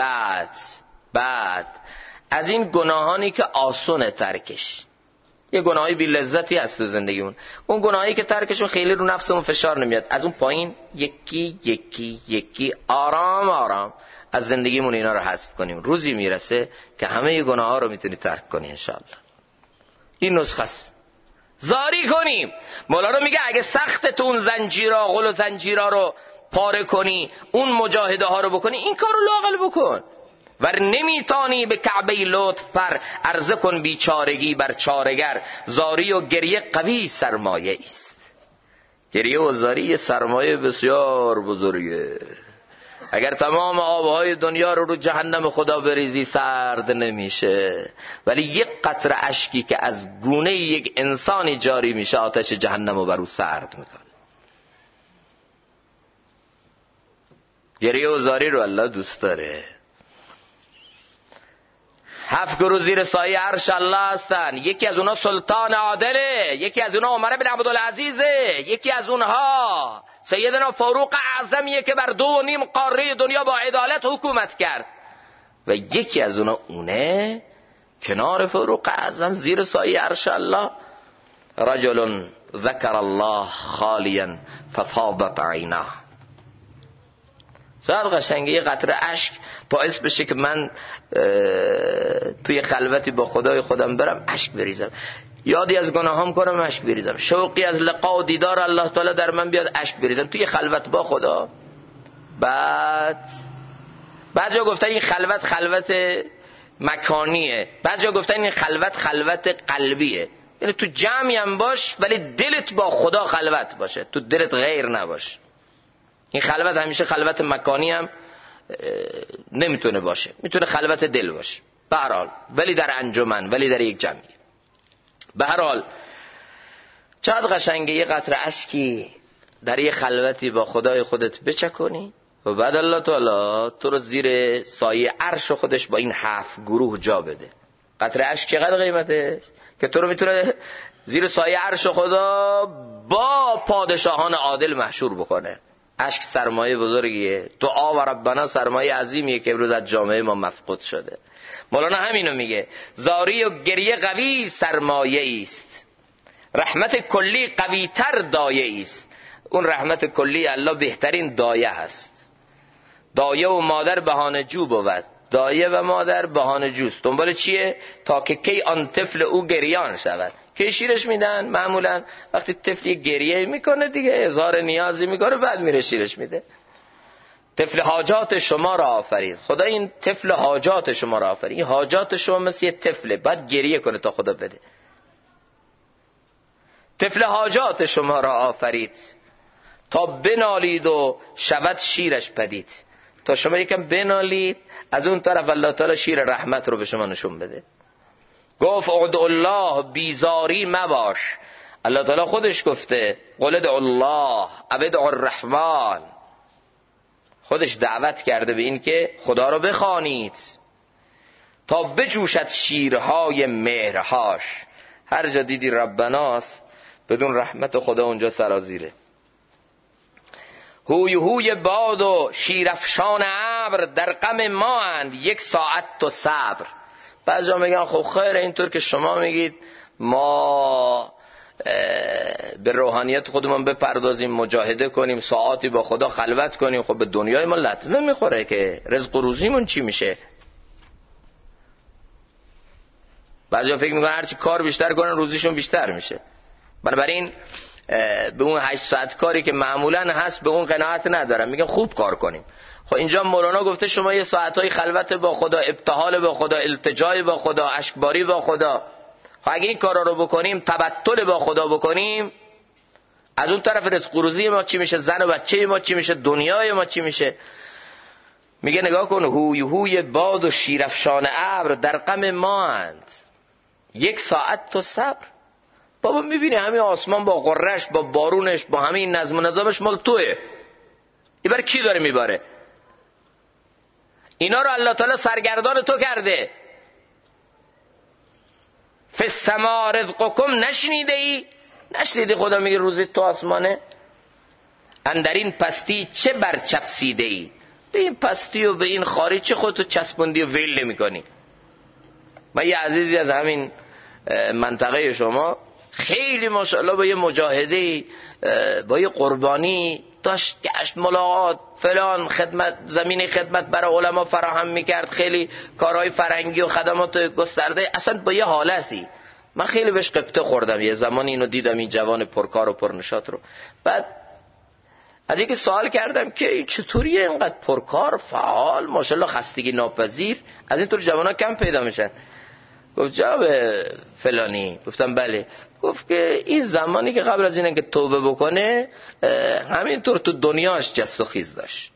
بعد از این گناهانی که آسونه ترکش، یه گناهی بی لذتی هست تو زندگیمون، اون گناهی که ترکشون خیلی رو نفسمون فشار نمیاد، از اون پایین یکی یکی یکی آرام آرام از زندگیمون اینا رو حذف کنیم. روزی میرسه که همه گناه ها رو میتونی ترک کنی انشاءالله. این نسخه است. زاری کنیم. مولانا میگه اگه سخت تو اون زنجیرا، غل و زنجیرا رو پاره کنی، اون مجاهده ها رو بکنی، این کار رو لااقل بکن. ور نمیتانی به کعبه لطف پر، عرضه کن بیچارگی بر چارگر، زاری و گریه قوی سرمایه است. گریه و زاری سرمایه بسیار بزرگه. اگر تمام آبهای دنیا رو جهنم خدا بریزی سرد نمیشه، ولی یک قطره اشکی که از گونه یک انسانی جاری میشه آتش جهنم رو بر او سرد میکنه. گریه و زاری رو الله دوست داره. 7 گروه زیر سایه عرش الله هستن، یکی از اونها سلطان عادله، یکی از اونها عمر بن عبدالعزیزه، یکی از اونها سیدنا فاروق اعظمیه که بر 2.5 قاره دنیا با عدالت حکومت کرد، و یکی از اونها اونه کنار فاروق اعظم زیر سایه عرش الله، رجل ذکر الله خالیا ففاضت عیناه. سوال قشنگه، یه قطره اشک باعث بشه که من توی خلوتی با خدای خودم برم اشک بریزم، یادی از گناهام کنم اشک بریزم، شوقی از لقا و دیدار الله تعالی در من بیاد اشک بریزم توی خلوت با خدا. بعد جا گفتن این خلوت مکانیه، بعد جا گفتن این خلوت قلبیه، یعنی تو جمعی هم باش ولی دلت با خدا خلوت باشه، تو دلت غیر نباشه. این خلوت همیشه خلوت مکانی هم نمیتونه باشه، میتونه خلوت دل باشه. به هر حال، ولی در انجمن، ولی در یک جمعیت. به هر حال چقدر قشنگه یه قطره اشکی در یه خلوتی با خدای خودت بچکنی و بعد الله تعالی تو رو زیر سایه عرش خودش با این 7 گروه جا بده. قطره اشک چقدر قیمته که تو رو میتونه زیر سایه عرش خدا با پادشاهان عادل محشور بکنه. اشک سرمایه بزرگیه. دعا و ربنا سرمایه عظیمیه که امروز از جامعه ما مفقود شده. مولانا همینو میگه، زاری و گریه قوی سرمایه است، رحمت کلی قوی تر دایه است. اون رحمت کلی الله بهترین دایه هست. دایه و مادر بهانه جو بود، دایه و مادر بهانه جوست. دنبال چیه؟ تا که کی آن طفل او گریان شود. که شیرش میدن معمولا وقتی طفلی گریه میکنه دیگه اظهار نیازی میکنه، بعد میره شیرش میده. طفل حاجات شما را آفرید. خدا این طفل حاجات شما را آفرید. این حاجات شما مثل یه طفله، بعد گریه کنه تا خدا بده. طفل حاجات شما را آفرید تا بنالید و شود شیرش پدید. تا شما یکم بنالید، از اون طرف الله تعالی شیر رحمت رو به شما نشون بده. گفت ادعوا الله، بیزاری مباش. الله تعالی خودش گفته قل ادعوا الله او ادعوا الرحمن. خودش دعوت کرده به این که خدا رو بخوانید تا بجوشد شیرهای مهرهاش. هر جا دیدی ربناست بدون رحمت خدا اونجا سرازیره. هوی هوی باد و شیرافشان ابر در غم ما اند، یک ساعت تو صبر. بعضیا میگن خب خیره، اینطور که شما میگید ما به روحانیت خودمون بپردازیم، مجاهده کنیم، ساعاتی با خدا خلوت کنیم، خب به دنیای ما لطمه میخوره که رزق و روزیمون چی میشه؟ بعضیا فکر میکنن هرچی کار بیشتر کنن روزیشون بیشتر میشه. بنابراین به اون 8 ساعت کاری که معمولا هست به اون قناعت ندارم، میگن خوب کار کنیم. خب اینجا مولانا گفته شما یه ساعتهای خلوت با خدا، ابتهال با خدا، التجای با خدا، اشکباری با خدا. خب اگه این کارا رو بکنیم، تبتل با خدا بکنیم، از اون طرف رزق و روزی ما چی میشه؟ زن و بچه ما چی میشه؟ دنیای ما چی میشه؟ میگه نگاه کن، هوی هوی باد و شیرافشان ابر در غم ما اند، یک ساعت تو صبر. بابا میبینی همین آسمان با قرش، با بارونش، با همین نظم و نظامش مال توه. این برای کی داره میباره؟ اینا رو الله تعالی سرگردان تو کرده. فی السما رزقکم، نشنیده ای؟ نشنیدی خدا میگه روزی تو آسمانه؟ اندر این پستی چه برچفسیده ای؟ به این پستی و به این خاری چه خودتو چسبوندی و ویل نمی‌کنی؟ من یه عزیزی از همین منطقه شما خیلی ماشاءالله با یه مجاهده، با یه قربانی داشت گشت، ملاقات فلان، خدمت، زمینه خدمت برای علما فراهم میکرد، خیلی کارهای فرهنگی و خدمات گسترده، اصلا با یه حالتی من خیلی بهش قبطه خوردم. یه زمانی اینو دیدم، این جوان پرکار و پرنشاط رو. بعد از اینکه سوال کردم که این چطوریه اینقدر پرکار، فعال، ماشاءالله خستگی ناپذیر، از اینطور جوانا کم پیدا میشن؟ گفت جناب فلانی. گفتم بله. گفت که این زمانی که قبل از اینه که توبه بکنه همینطور تو دنیاش جست و خیز داشت.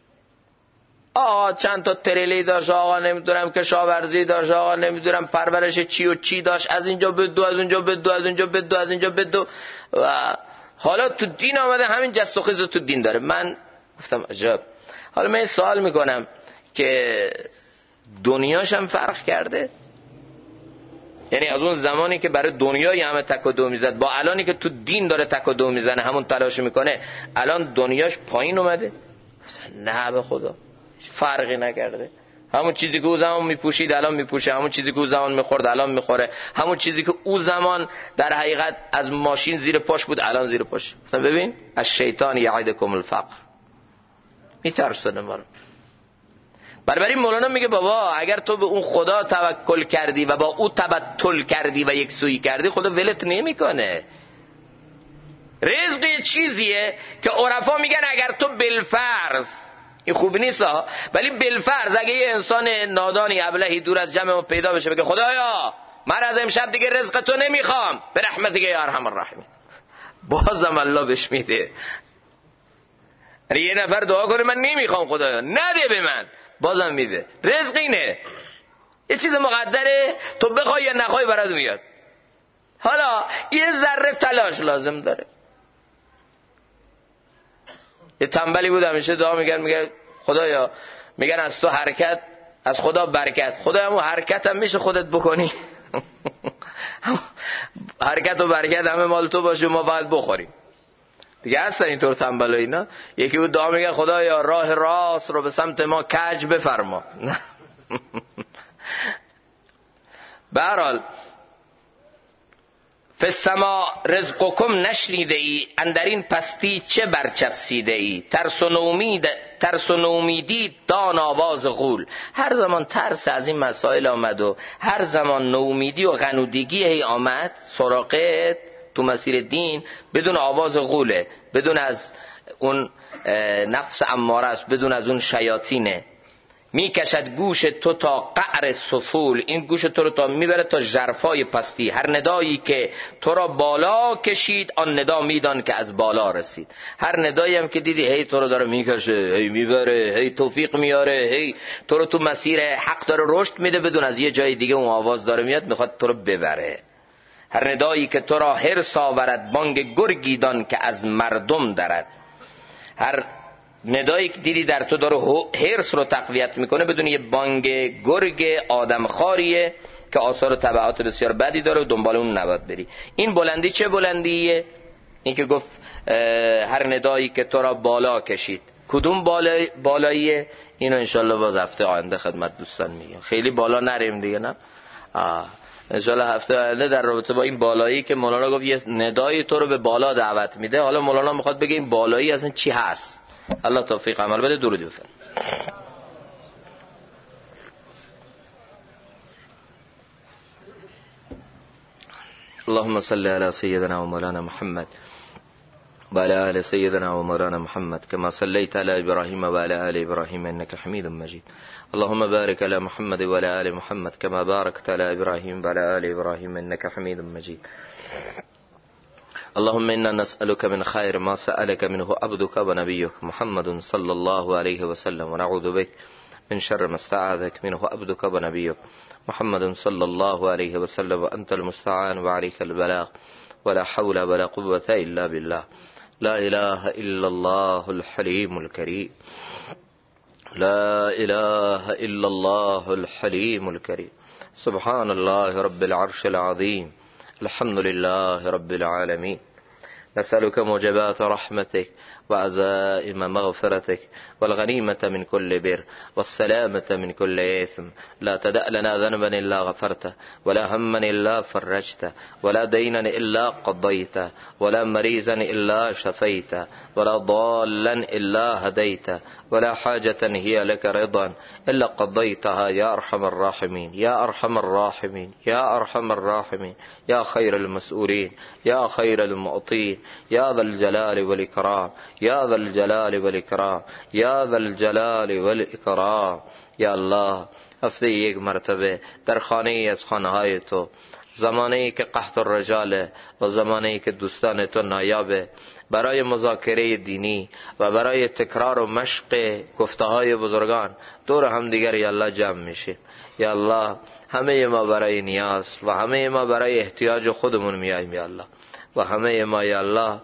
آقا چند تا تریلی داشت، آقا نمیدونم کشاورزی داشت، آقا نمیدونم پرورش چی و چی داشت، از اینجا بدو، از اونجا بدو، از اینجا بدو، از اینجا بدو، و حالا تو دین آمده همین جست و خیز رو تو دین داره. من گفتم عجب. حالا من سوال میکنم که دنیاش هم فرق کرده؟ یعنی از اون زمانی که برای دنیای همه تک و دو میزد با الانی که تو دین داره تک و دو میزنه، همون تلاش میکنه، الان دنیاش پایین اومده؟ نه به خدا فرقی نکرده. همون چیزی که او زمان میپوشید الان میپوشه، همون چیزی که او زمان میخورد الان میخوره، همون چیزی که او زمان در حقیقت از ماشین زیر پاش بود الان زیر پاش. مثلا ببین، از شیطان یعدکم الفقر، میترسونه ما رو. برای مولانا میگه بابا اگر تو به اون خدا توکل کردی و با او تبتل کردی و یک سویی کردی، خدا ولت نمیکنه. رزق یه چیزیه که عرفا میگن اگر تو بالفرض، این خوب نیست ها، ولی بالفرض اگه یه انسان نادانی ابلهی دور از جمع ما پیدا بشه بگه خدایا من از امشب دیگه رزق تو نمیخوام، به رحمت دیگه یا ارحم الراحمین، بازم الله بهش میده. یه نفر دعا کنه من نمیخوام خدایا نده به من، بازم میده. رزق اینه. یه چیز مقدره، تو بخوای یا نخوای برات میاد. حالا یه ذره تلاش لازم داره. یه تنبلی بود همیشه دعا میگه خدایا، میگن از تو حرکت، از خدا برکت. خدایا همون حرکت هم میشه خودت بکنی. حرکت و برکت همه مال تو باشه، ما فقط بخوریم دیگه. هستن اینطور تنبل اینا. یکی بود دعا میگه خدایا راه راست رو به سمت ما کج بفرما. به هر حال فالسما رزقکم نشنیده ای، اندر این پستی چه برچفسیده ای. ترس و نومیدی دان آواز غول. هر زمان ترس از این مسائل آمد و هر زمان نومیدی و غنودگی هی آمد سراغت تو مسیر دین، بدون آواز غوله، بدون از اون نفس اماره است، بدون از اون شیاطینه. میکشد گوش تو تا قعر سفول، این گوش تو رو تا میبره تا ژرفای پستی. هر ندایی که تو را بالا کشید، آن ندا میدان که از بالا رسید. هر ندایی هم که دیدی هی تو رو داره میکشه، هی میبره، هی توفیق میاره، هی تو رو تو مسیر حق داره رشد میده، بدون از یه جای دیگه اون آواز داره میاد میخواد تو رو ببره. هر ندایی که تو را حرص آورد، بانگ گرگی دان که از مردم درد. هر ندایی که دیدی در تو داره حرص رو تقویت میکنه، بدون یه بانگ گرگ آدمخواریه که آثار و تبعات بسیار بدی داره و دنبال اون نباید بری. این بلندی چه بلندیه؟ این که گفت هر ندایی که تو را بالا کشید. کدوم بالاییه؟ اینو انشالله باز هفته آینده خدمت دوستان میگم. خیلی بالا نریم دیگه، نه؟ انشالله هفته آینده در رابطه با این بالایی که مولانا گفت یه ندایی تو رو به بالا دعوت میده، حالا مولانا میخواد بگه این بالایی اصلا چی هست. الله توفیق عمل بده. درود بفرست. اللهم صل على سيدنا ومولانا محمد وعلى آل سيدنا ومولانا محمد كما صليت على إبراهيم وعلى آل إبراهيم إنك حميد مجيد. اللهم بارك على محمد وعلى آل محمد كما باركت على إبراهيم وعلى آل إبراهيم إنك حميد مجيد. اللهم إنا نسألك من خير ما سألك منه عبدك ونبيك محمد صلى الله عليه وسلم، ونعوذ بك من شر ما استعاذك منه عبدك ونبيك محمد صلى الله عليه وسلم، وأنت المستعان وعليك البلاغ، ولا حول ولا قوة إلا بالله. لا إله إلا الله الحليم الكريم، لا إله إلا الله الحليم الكريم. سبحان الله رب العرش العظيم، الحمد لله رب العالمين. نسألك موجبات رحمتك وعزائم مغفرتك والغنيمة من كل بر والسلامة من كل إثم. لا تدع لنا ذنبا إلا غفرته، ولا هما إلا فرجته، ولا دينا إلا قضيته، ولا مريضا إلا شفيته، ولا ضالا إلا هديته، ولا حاجة هي لك رضا إلا قضيتها يا أرحم الراحمين، يا أرحم الراحمين، يا أرحم الراحمين، يا خير المسؤولين، يا خير المعطين، يا ذا الجلال والإكرام، يا ذا الجلال والإكرام، يا ذا الجلال والإكرام. یا الله، هفته یک مرتبه در خانه ای از خانه‌های تو، زمانه‌ای که قحط الرجاله و زمانه‌ای که دوستان تو نایابه، برای مذاکره دینی و برای تکرار و مشق گفته‌های بزرگان دور هم دیگر یا الله جمع میشیم. یا الله، همه ما برای نیاز و همه ما برای احتیاج خودمون میاییم یا الله، و همه ما یا الله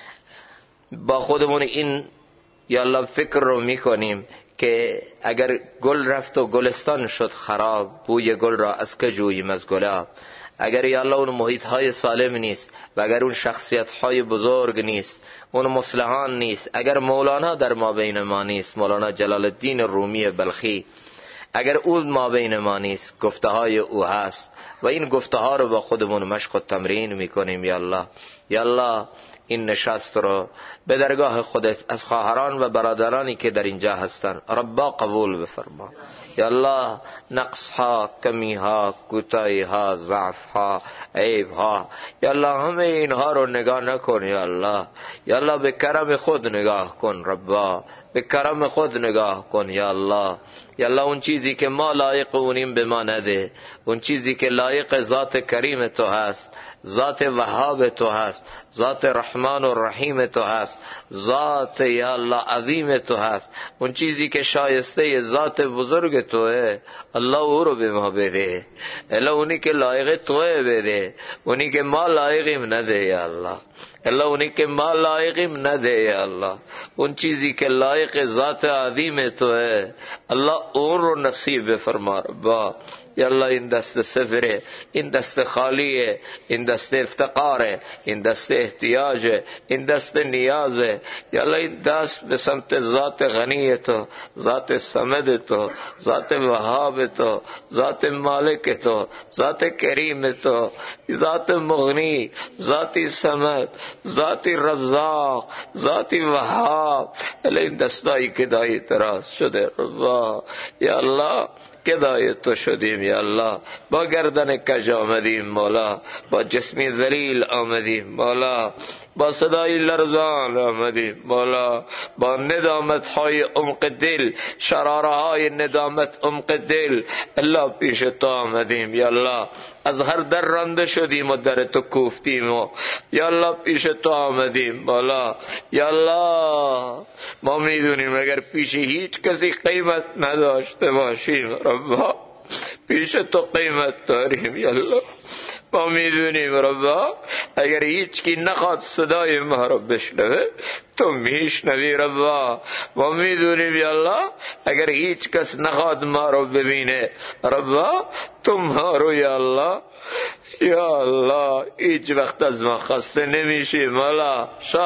با خودمون این یا الله فکر رو میکنیم که اگر گل رفت و گلستان شد خراب، بوی گل را از که جوییم از گلاب. اگر یا الله اون محیط های سالم نیست و اگر اون شخصیت های بزرگ نیست، اون مصلحان نیست، اگر مولانا در ما بین ما نیست، مولانا جلال الدین رومی بلخی، اگر اون ما بین ما نیست، گفته های او هست و این گفته ها رو با خودمون مشق و تمرین میکنیم یا الله. یا الله، این نشست رو به درگاه خودت از خواهران و برادرانی که در اینجا هستن ربا قبول بفرما. یا الله، نقص ها، کمی ها، کوتاهی ها، ضعف ها، عیب ها، یا الله همه اینها رو نگاه نکن یا الله. یا الله به کرم خود نگاه کن ربا، به کرم خود نگاه کن یا الله. یا الله اون چیزی که ما لایق اونیم به ما نده، اون چیزی که لایق ذات کریم تو هست، ذات وهاب تو هست، هست، ذات رحمان و رحیم تو هست، ذات یا الله عظیم تو هست. اون چیزی که شایسته ذات بزرگ توه الله او رو به ما بده. الله اونی که لایق توه بده، اونی که ما لایقیم نده یا الله. الله اونی که ما لایقیم نده یا الله. اون چیزی که لایق ذات عظیم توه الله اون رو نصیب بفرما ربا. یا الله این دست صفره، این دست خالیه، این دست افتقاره، این دست احتیاجه، این دست نیازه. یا الله این دست به سمت ذات غنی تو، ذات صمد تو، ذات وهاب تو، ذات مالک تو، ذات کریم تو، ذات مغنی، ذاتی صمد، ذاتی رزاق، ذاتی وهاب. این دستایی که دایی تراز شده ربا. یا الله گدای تو شدیم یا الله، با گردن کج آمدیم مولا، با جسمی ذلیل آمدیم مولا، با صدای لرزان آمدیم مولا، با ندامت های عمق دل، شراره های ندامت عمق دل الله پیش تو آمدیم یا الله. از هر در رنده شدیم و در تو کوفتیم و یا الله پیش تو آمدیم مولا. یا الله ما میدونیم اگر پیش هیچ کسی قیمت نداشته باشیم ربا، پیش تو قیمت داریم یا الله. ما میدونیم ربا اگر هیچ کی نخواد صدای ما رو بشنوه تو میشنوی ربا. ما میدونیم یا الله اگر هیچ کس نخواد ما رو ببینه ربا تو ما رو یا الله. یا الله هیچ وقت از ما خسته نمیشیم مولا.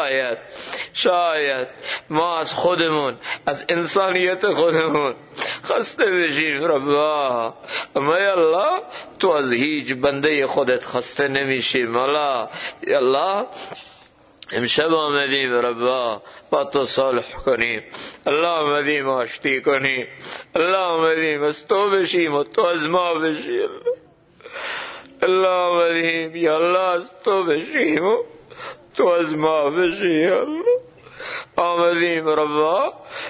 شاید ما از خودمون، از انسانیت خودمون خسته بشیم ربا، اما یا الله تو از هیچ بنده خودت خسته نمیشی مولا. یا الله امشب آمدیم ربا با تو صلح کنیم، الله آمدیم آشتی کنیم، الله آمدیم از تو بشیم و تو از ما بشیم. الله آمدیم یا الله از تو بشیم و تو از ما بشی یا الله. آمدیم ربا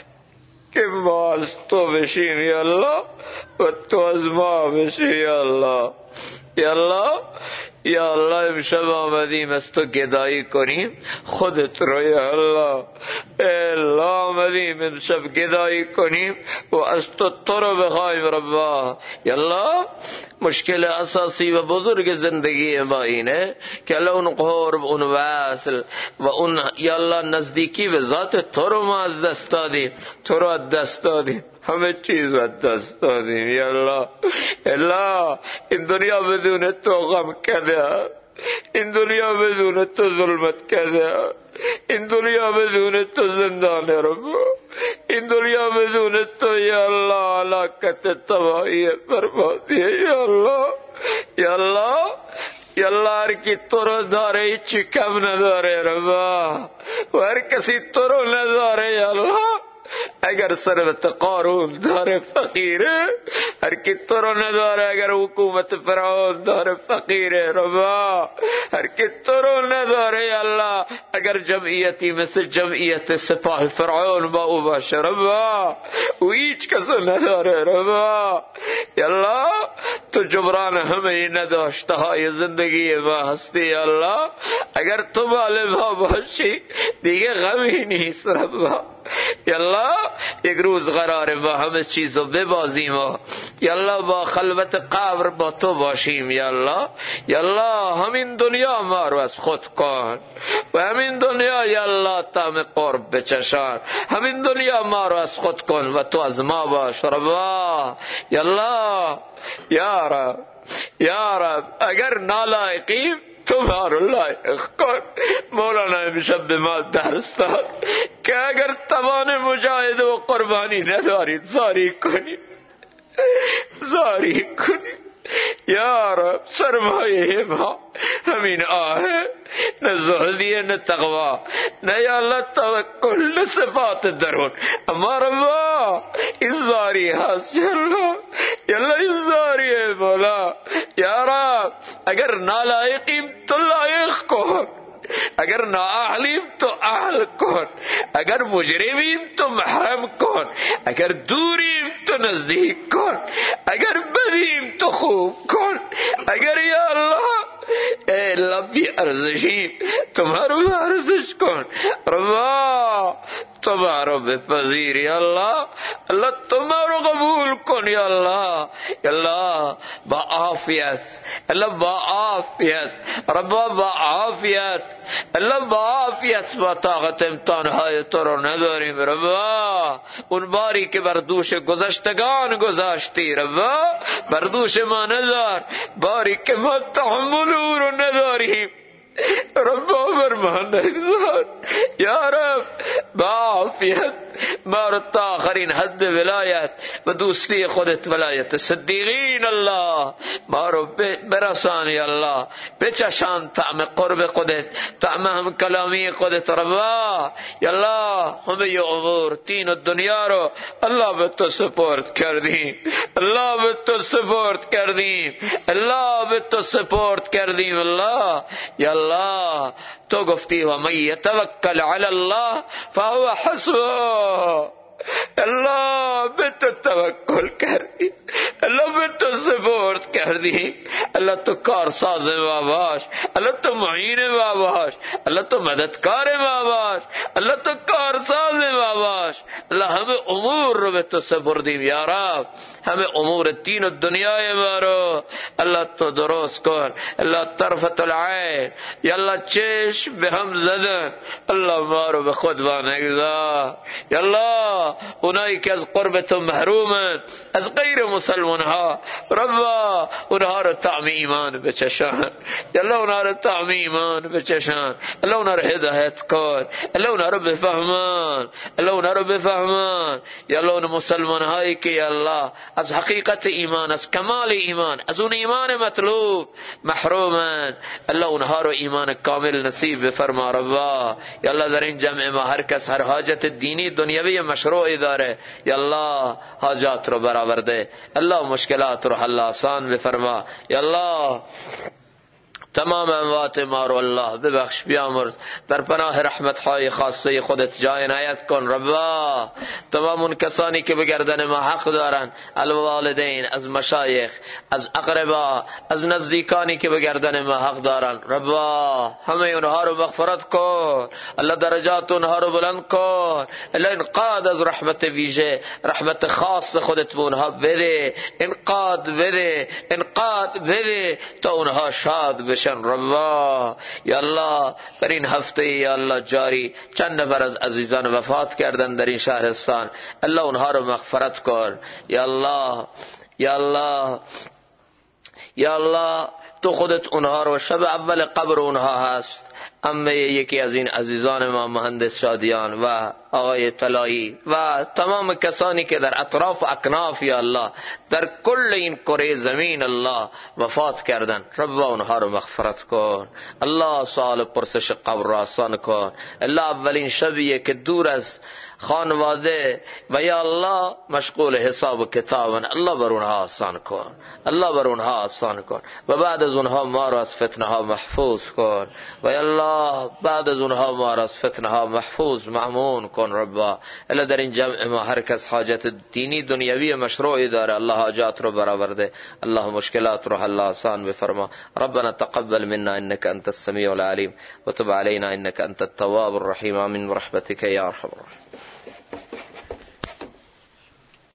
که ما از تو بشیم یا الله و تو از ما بشی یا الله. یا الله یا الله امشب آمدیم از تو گدایی کنیم خودت رو یا الله. الله آمدیم امشب گدایی کنیم و از تو رو بخوایم ربا. یا الله مشکل اساسی و بزرگ زندگی ما اینه که الله اون قرب، اون وصل و اون یا الله نزدیکی به ذات تو رو ما از دست دادیم، تو رو از دست دادیم، همه چیز رو از دست دادیم یا الله. الله این دنیا بدون تو غم کرده، این دنیا بدون تو ظلمت کرده، این دنیا بدون تو زندان ربا، این دنیا بدون تو یا الله هلاکت تباہی بربادی یا الله. یا الله یا الله هر کی تو رو داره هیچی کم نداره ربا و هر کسی تو رو نداره یا الله. اگر ثروت قارون داره فقیره، هر کی تو رو نداره اگر حکومت فرعون داره فقیره ربا. هر کی تو رو نداره یا الله اگر جمعیتی مثل جمعیت سپاه فرعون با او باشه ربا، او هیچ کسو نداره ربا. یا الله تو جبران همه این نداشته های زندگی ما هستی یا الله. اگر تو مال ما باشی دیگه غمی نیست ربا. یا الله یک روز قراره با همه چیزو ببازیم و یا الله با خلوت قبر با تو باشیم یا الله. یا الله همین دنیا ما رو از خود کن و همین دنیا یا الله طعم قرب بچشان، همین دنیا ما رو از خود کن و تو از ما باش ربا. یا الله یا رب یا رب اگر نالایقیم تو ما رو لایق کن. مولانا امشب به ما درس داد که اگر توان مجاهده و قربانی ندارید زاری کنید، زاری کنید یا رب. سرمایه ما همین آهه، نه زهدیه نه تقوا، نه یا الله توکل، نه صفات درون. اما ربا این زاری هست یا الله، یا الله این زاریه مولا. یا رب اگر نالایقیم تو لایق کن، اگر نااهلیم تو اهل کن، اگر مجرمیم تو محرم کن، اگر دوریم تو نزدیک کن، اگر بدیم تو خوب کن، اگر یا الله اے اللہ بی ارزشی تمہارو ارزش کن ربا، تمہارو بپذیر یا اللہ، اللہ تمہارو قبول کن یا اللہ، یا اللہ با عافیت، اللہ با عافیت ربا، با عافیت اللہ، با عافیت با طاقت امتحانهای تو رو نداریم ربا، اون باری که بر دوش گذشتگان گذاشتی ربا بر دوش ما نذار، باری که ما تحمل او رو نداریم ربا بر ما نگذار یا رب، با عافیت ما رو تا آخرین حد ولایت و دوستی خودت، ولایت صدیقین اللہ ما رو برسان یا اللہ، بچشان طعم قرب خودت، طعم هم کلامی خودت ربا یا اللہ، ہمیں یہ امور تین دنیا رو اللہ به تو سپورت کردیم، اللہ به تو سپورت کردیم، اللہ به تو سپورت کردیم اللہ یا اللہ، تو گفتی ومن یتوکل علی اللہ فهو حسبه، اللہ به تو توکل کردی، اللہ به تو سپورت کردی، اللہ تو کارساز ما باش، اللہ تو معین ما باش، اللہ تو مددکار ما باش، اللہ تو کارساز ما باش، اللہ ہمیں امور رو به تو سپردیم یا رب، ہمیں امور تین دنیای ما رو اللہ تو درست کن، اللہ طرفت العین یا اللہ چشم به هم زدن اللہ ما رو به خود وانگذار یا اللہ، اونایی که از قرب تو محرومن از غیر مسلمان ها ربا اونها رو طعم ایمان بچشان یا اللہ، اونها رو طعم ایمان بچشان اللہ، اونها رو هدایت کن اللہ، اونها رو بفهمان اللہ، اونها رو بفهمان یا اللہ، اون مسلمان هایی که یا اللہ از حقیقت ایمان، از کمال ایمان، از اون ایمان مطلوب محرومن اللہ، اونها رو ایمان کامل نصیب بفرما ربا یا اللہ، در این جمع ما هر کس هر حاجت دینی دنیوی مشروعی داره یا اللہ حاجات رو برآورده اللہ، مشکلات رو حل آسان بفرما یا اللہ، تمام اموات ما رو الله ببخش بیامرز، در پناه رحمت های خاصه خودت جای عنایت کن ربا، تمام اون کسانی که به گردن ما حق دارن، الوالدین، از مشایخ، از اقربا، از نزدیکانی که به گردن ما حق دارن ربا، همه اونها رو مغفرت کن الله، درجات اونها رو بلند کن الله، انقاد از رحمت ویژه، رحمت خاص خودت به اونها بده، انقاد بده، انقاد بده تا اونها شاد بشن ربا یا الله. در این هفته یا الله جاری چند نفر از عزیزان وفات کردن در این شهرستان، الله اونها رو مغفرت کن یا الله یا الله یا الله، تو خودت اونها رو، شب اول قبر اونها هست. اما یکی از این عزیزان ما مهندس شادیان و آقای طلایی و تمام کسانی که در اطراف و اکناف یا الله در کل این کره زمین الله وفات کردن رب اونها رو مغفرت کن الله، سوال پرسش قبر را آسان کن الله. اولین شبیه که دور از خانواده و یا الله مشغول حساب و کتابن، الله بر اونها آسان کن، الله بر اونها آسان کن و بعد از اونها ما را از فتنه ها محفوظ کن و یا الله بعد از اونها ما را از فتنه ها محفوظ مأمون کن ربا. الله در این جمع ما هر کس حاجت دینی دنیوی مشروعی داره الله حاجات رو برآورده، الله مشکلات رو حل آسان بفرما. ربنا تقبل منا انك انت السميع العليم وتب علينا انك انت التواب الرحيم، آمين برحمتك يا ارحم الراحمين.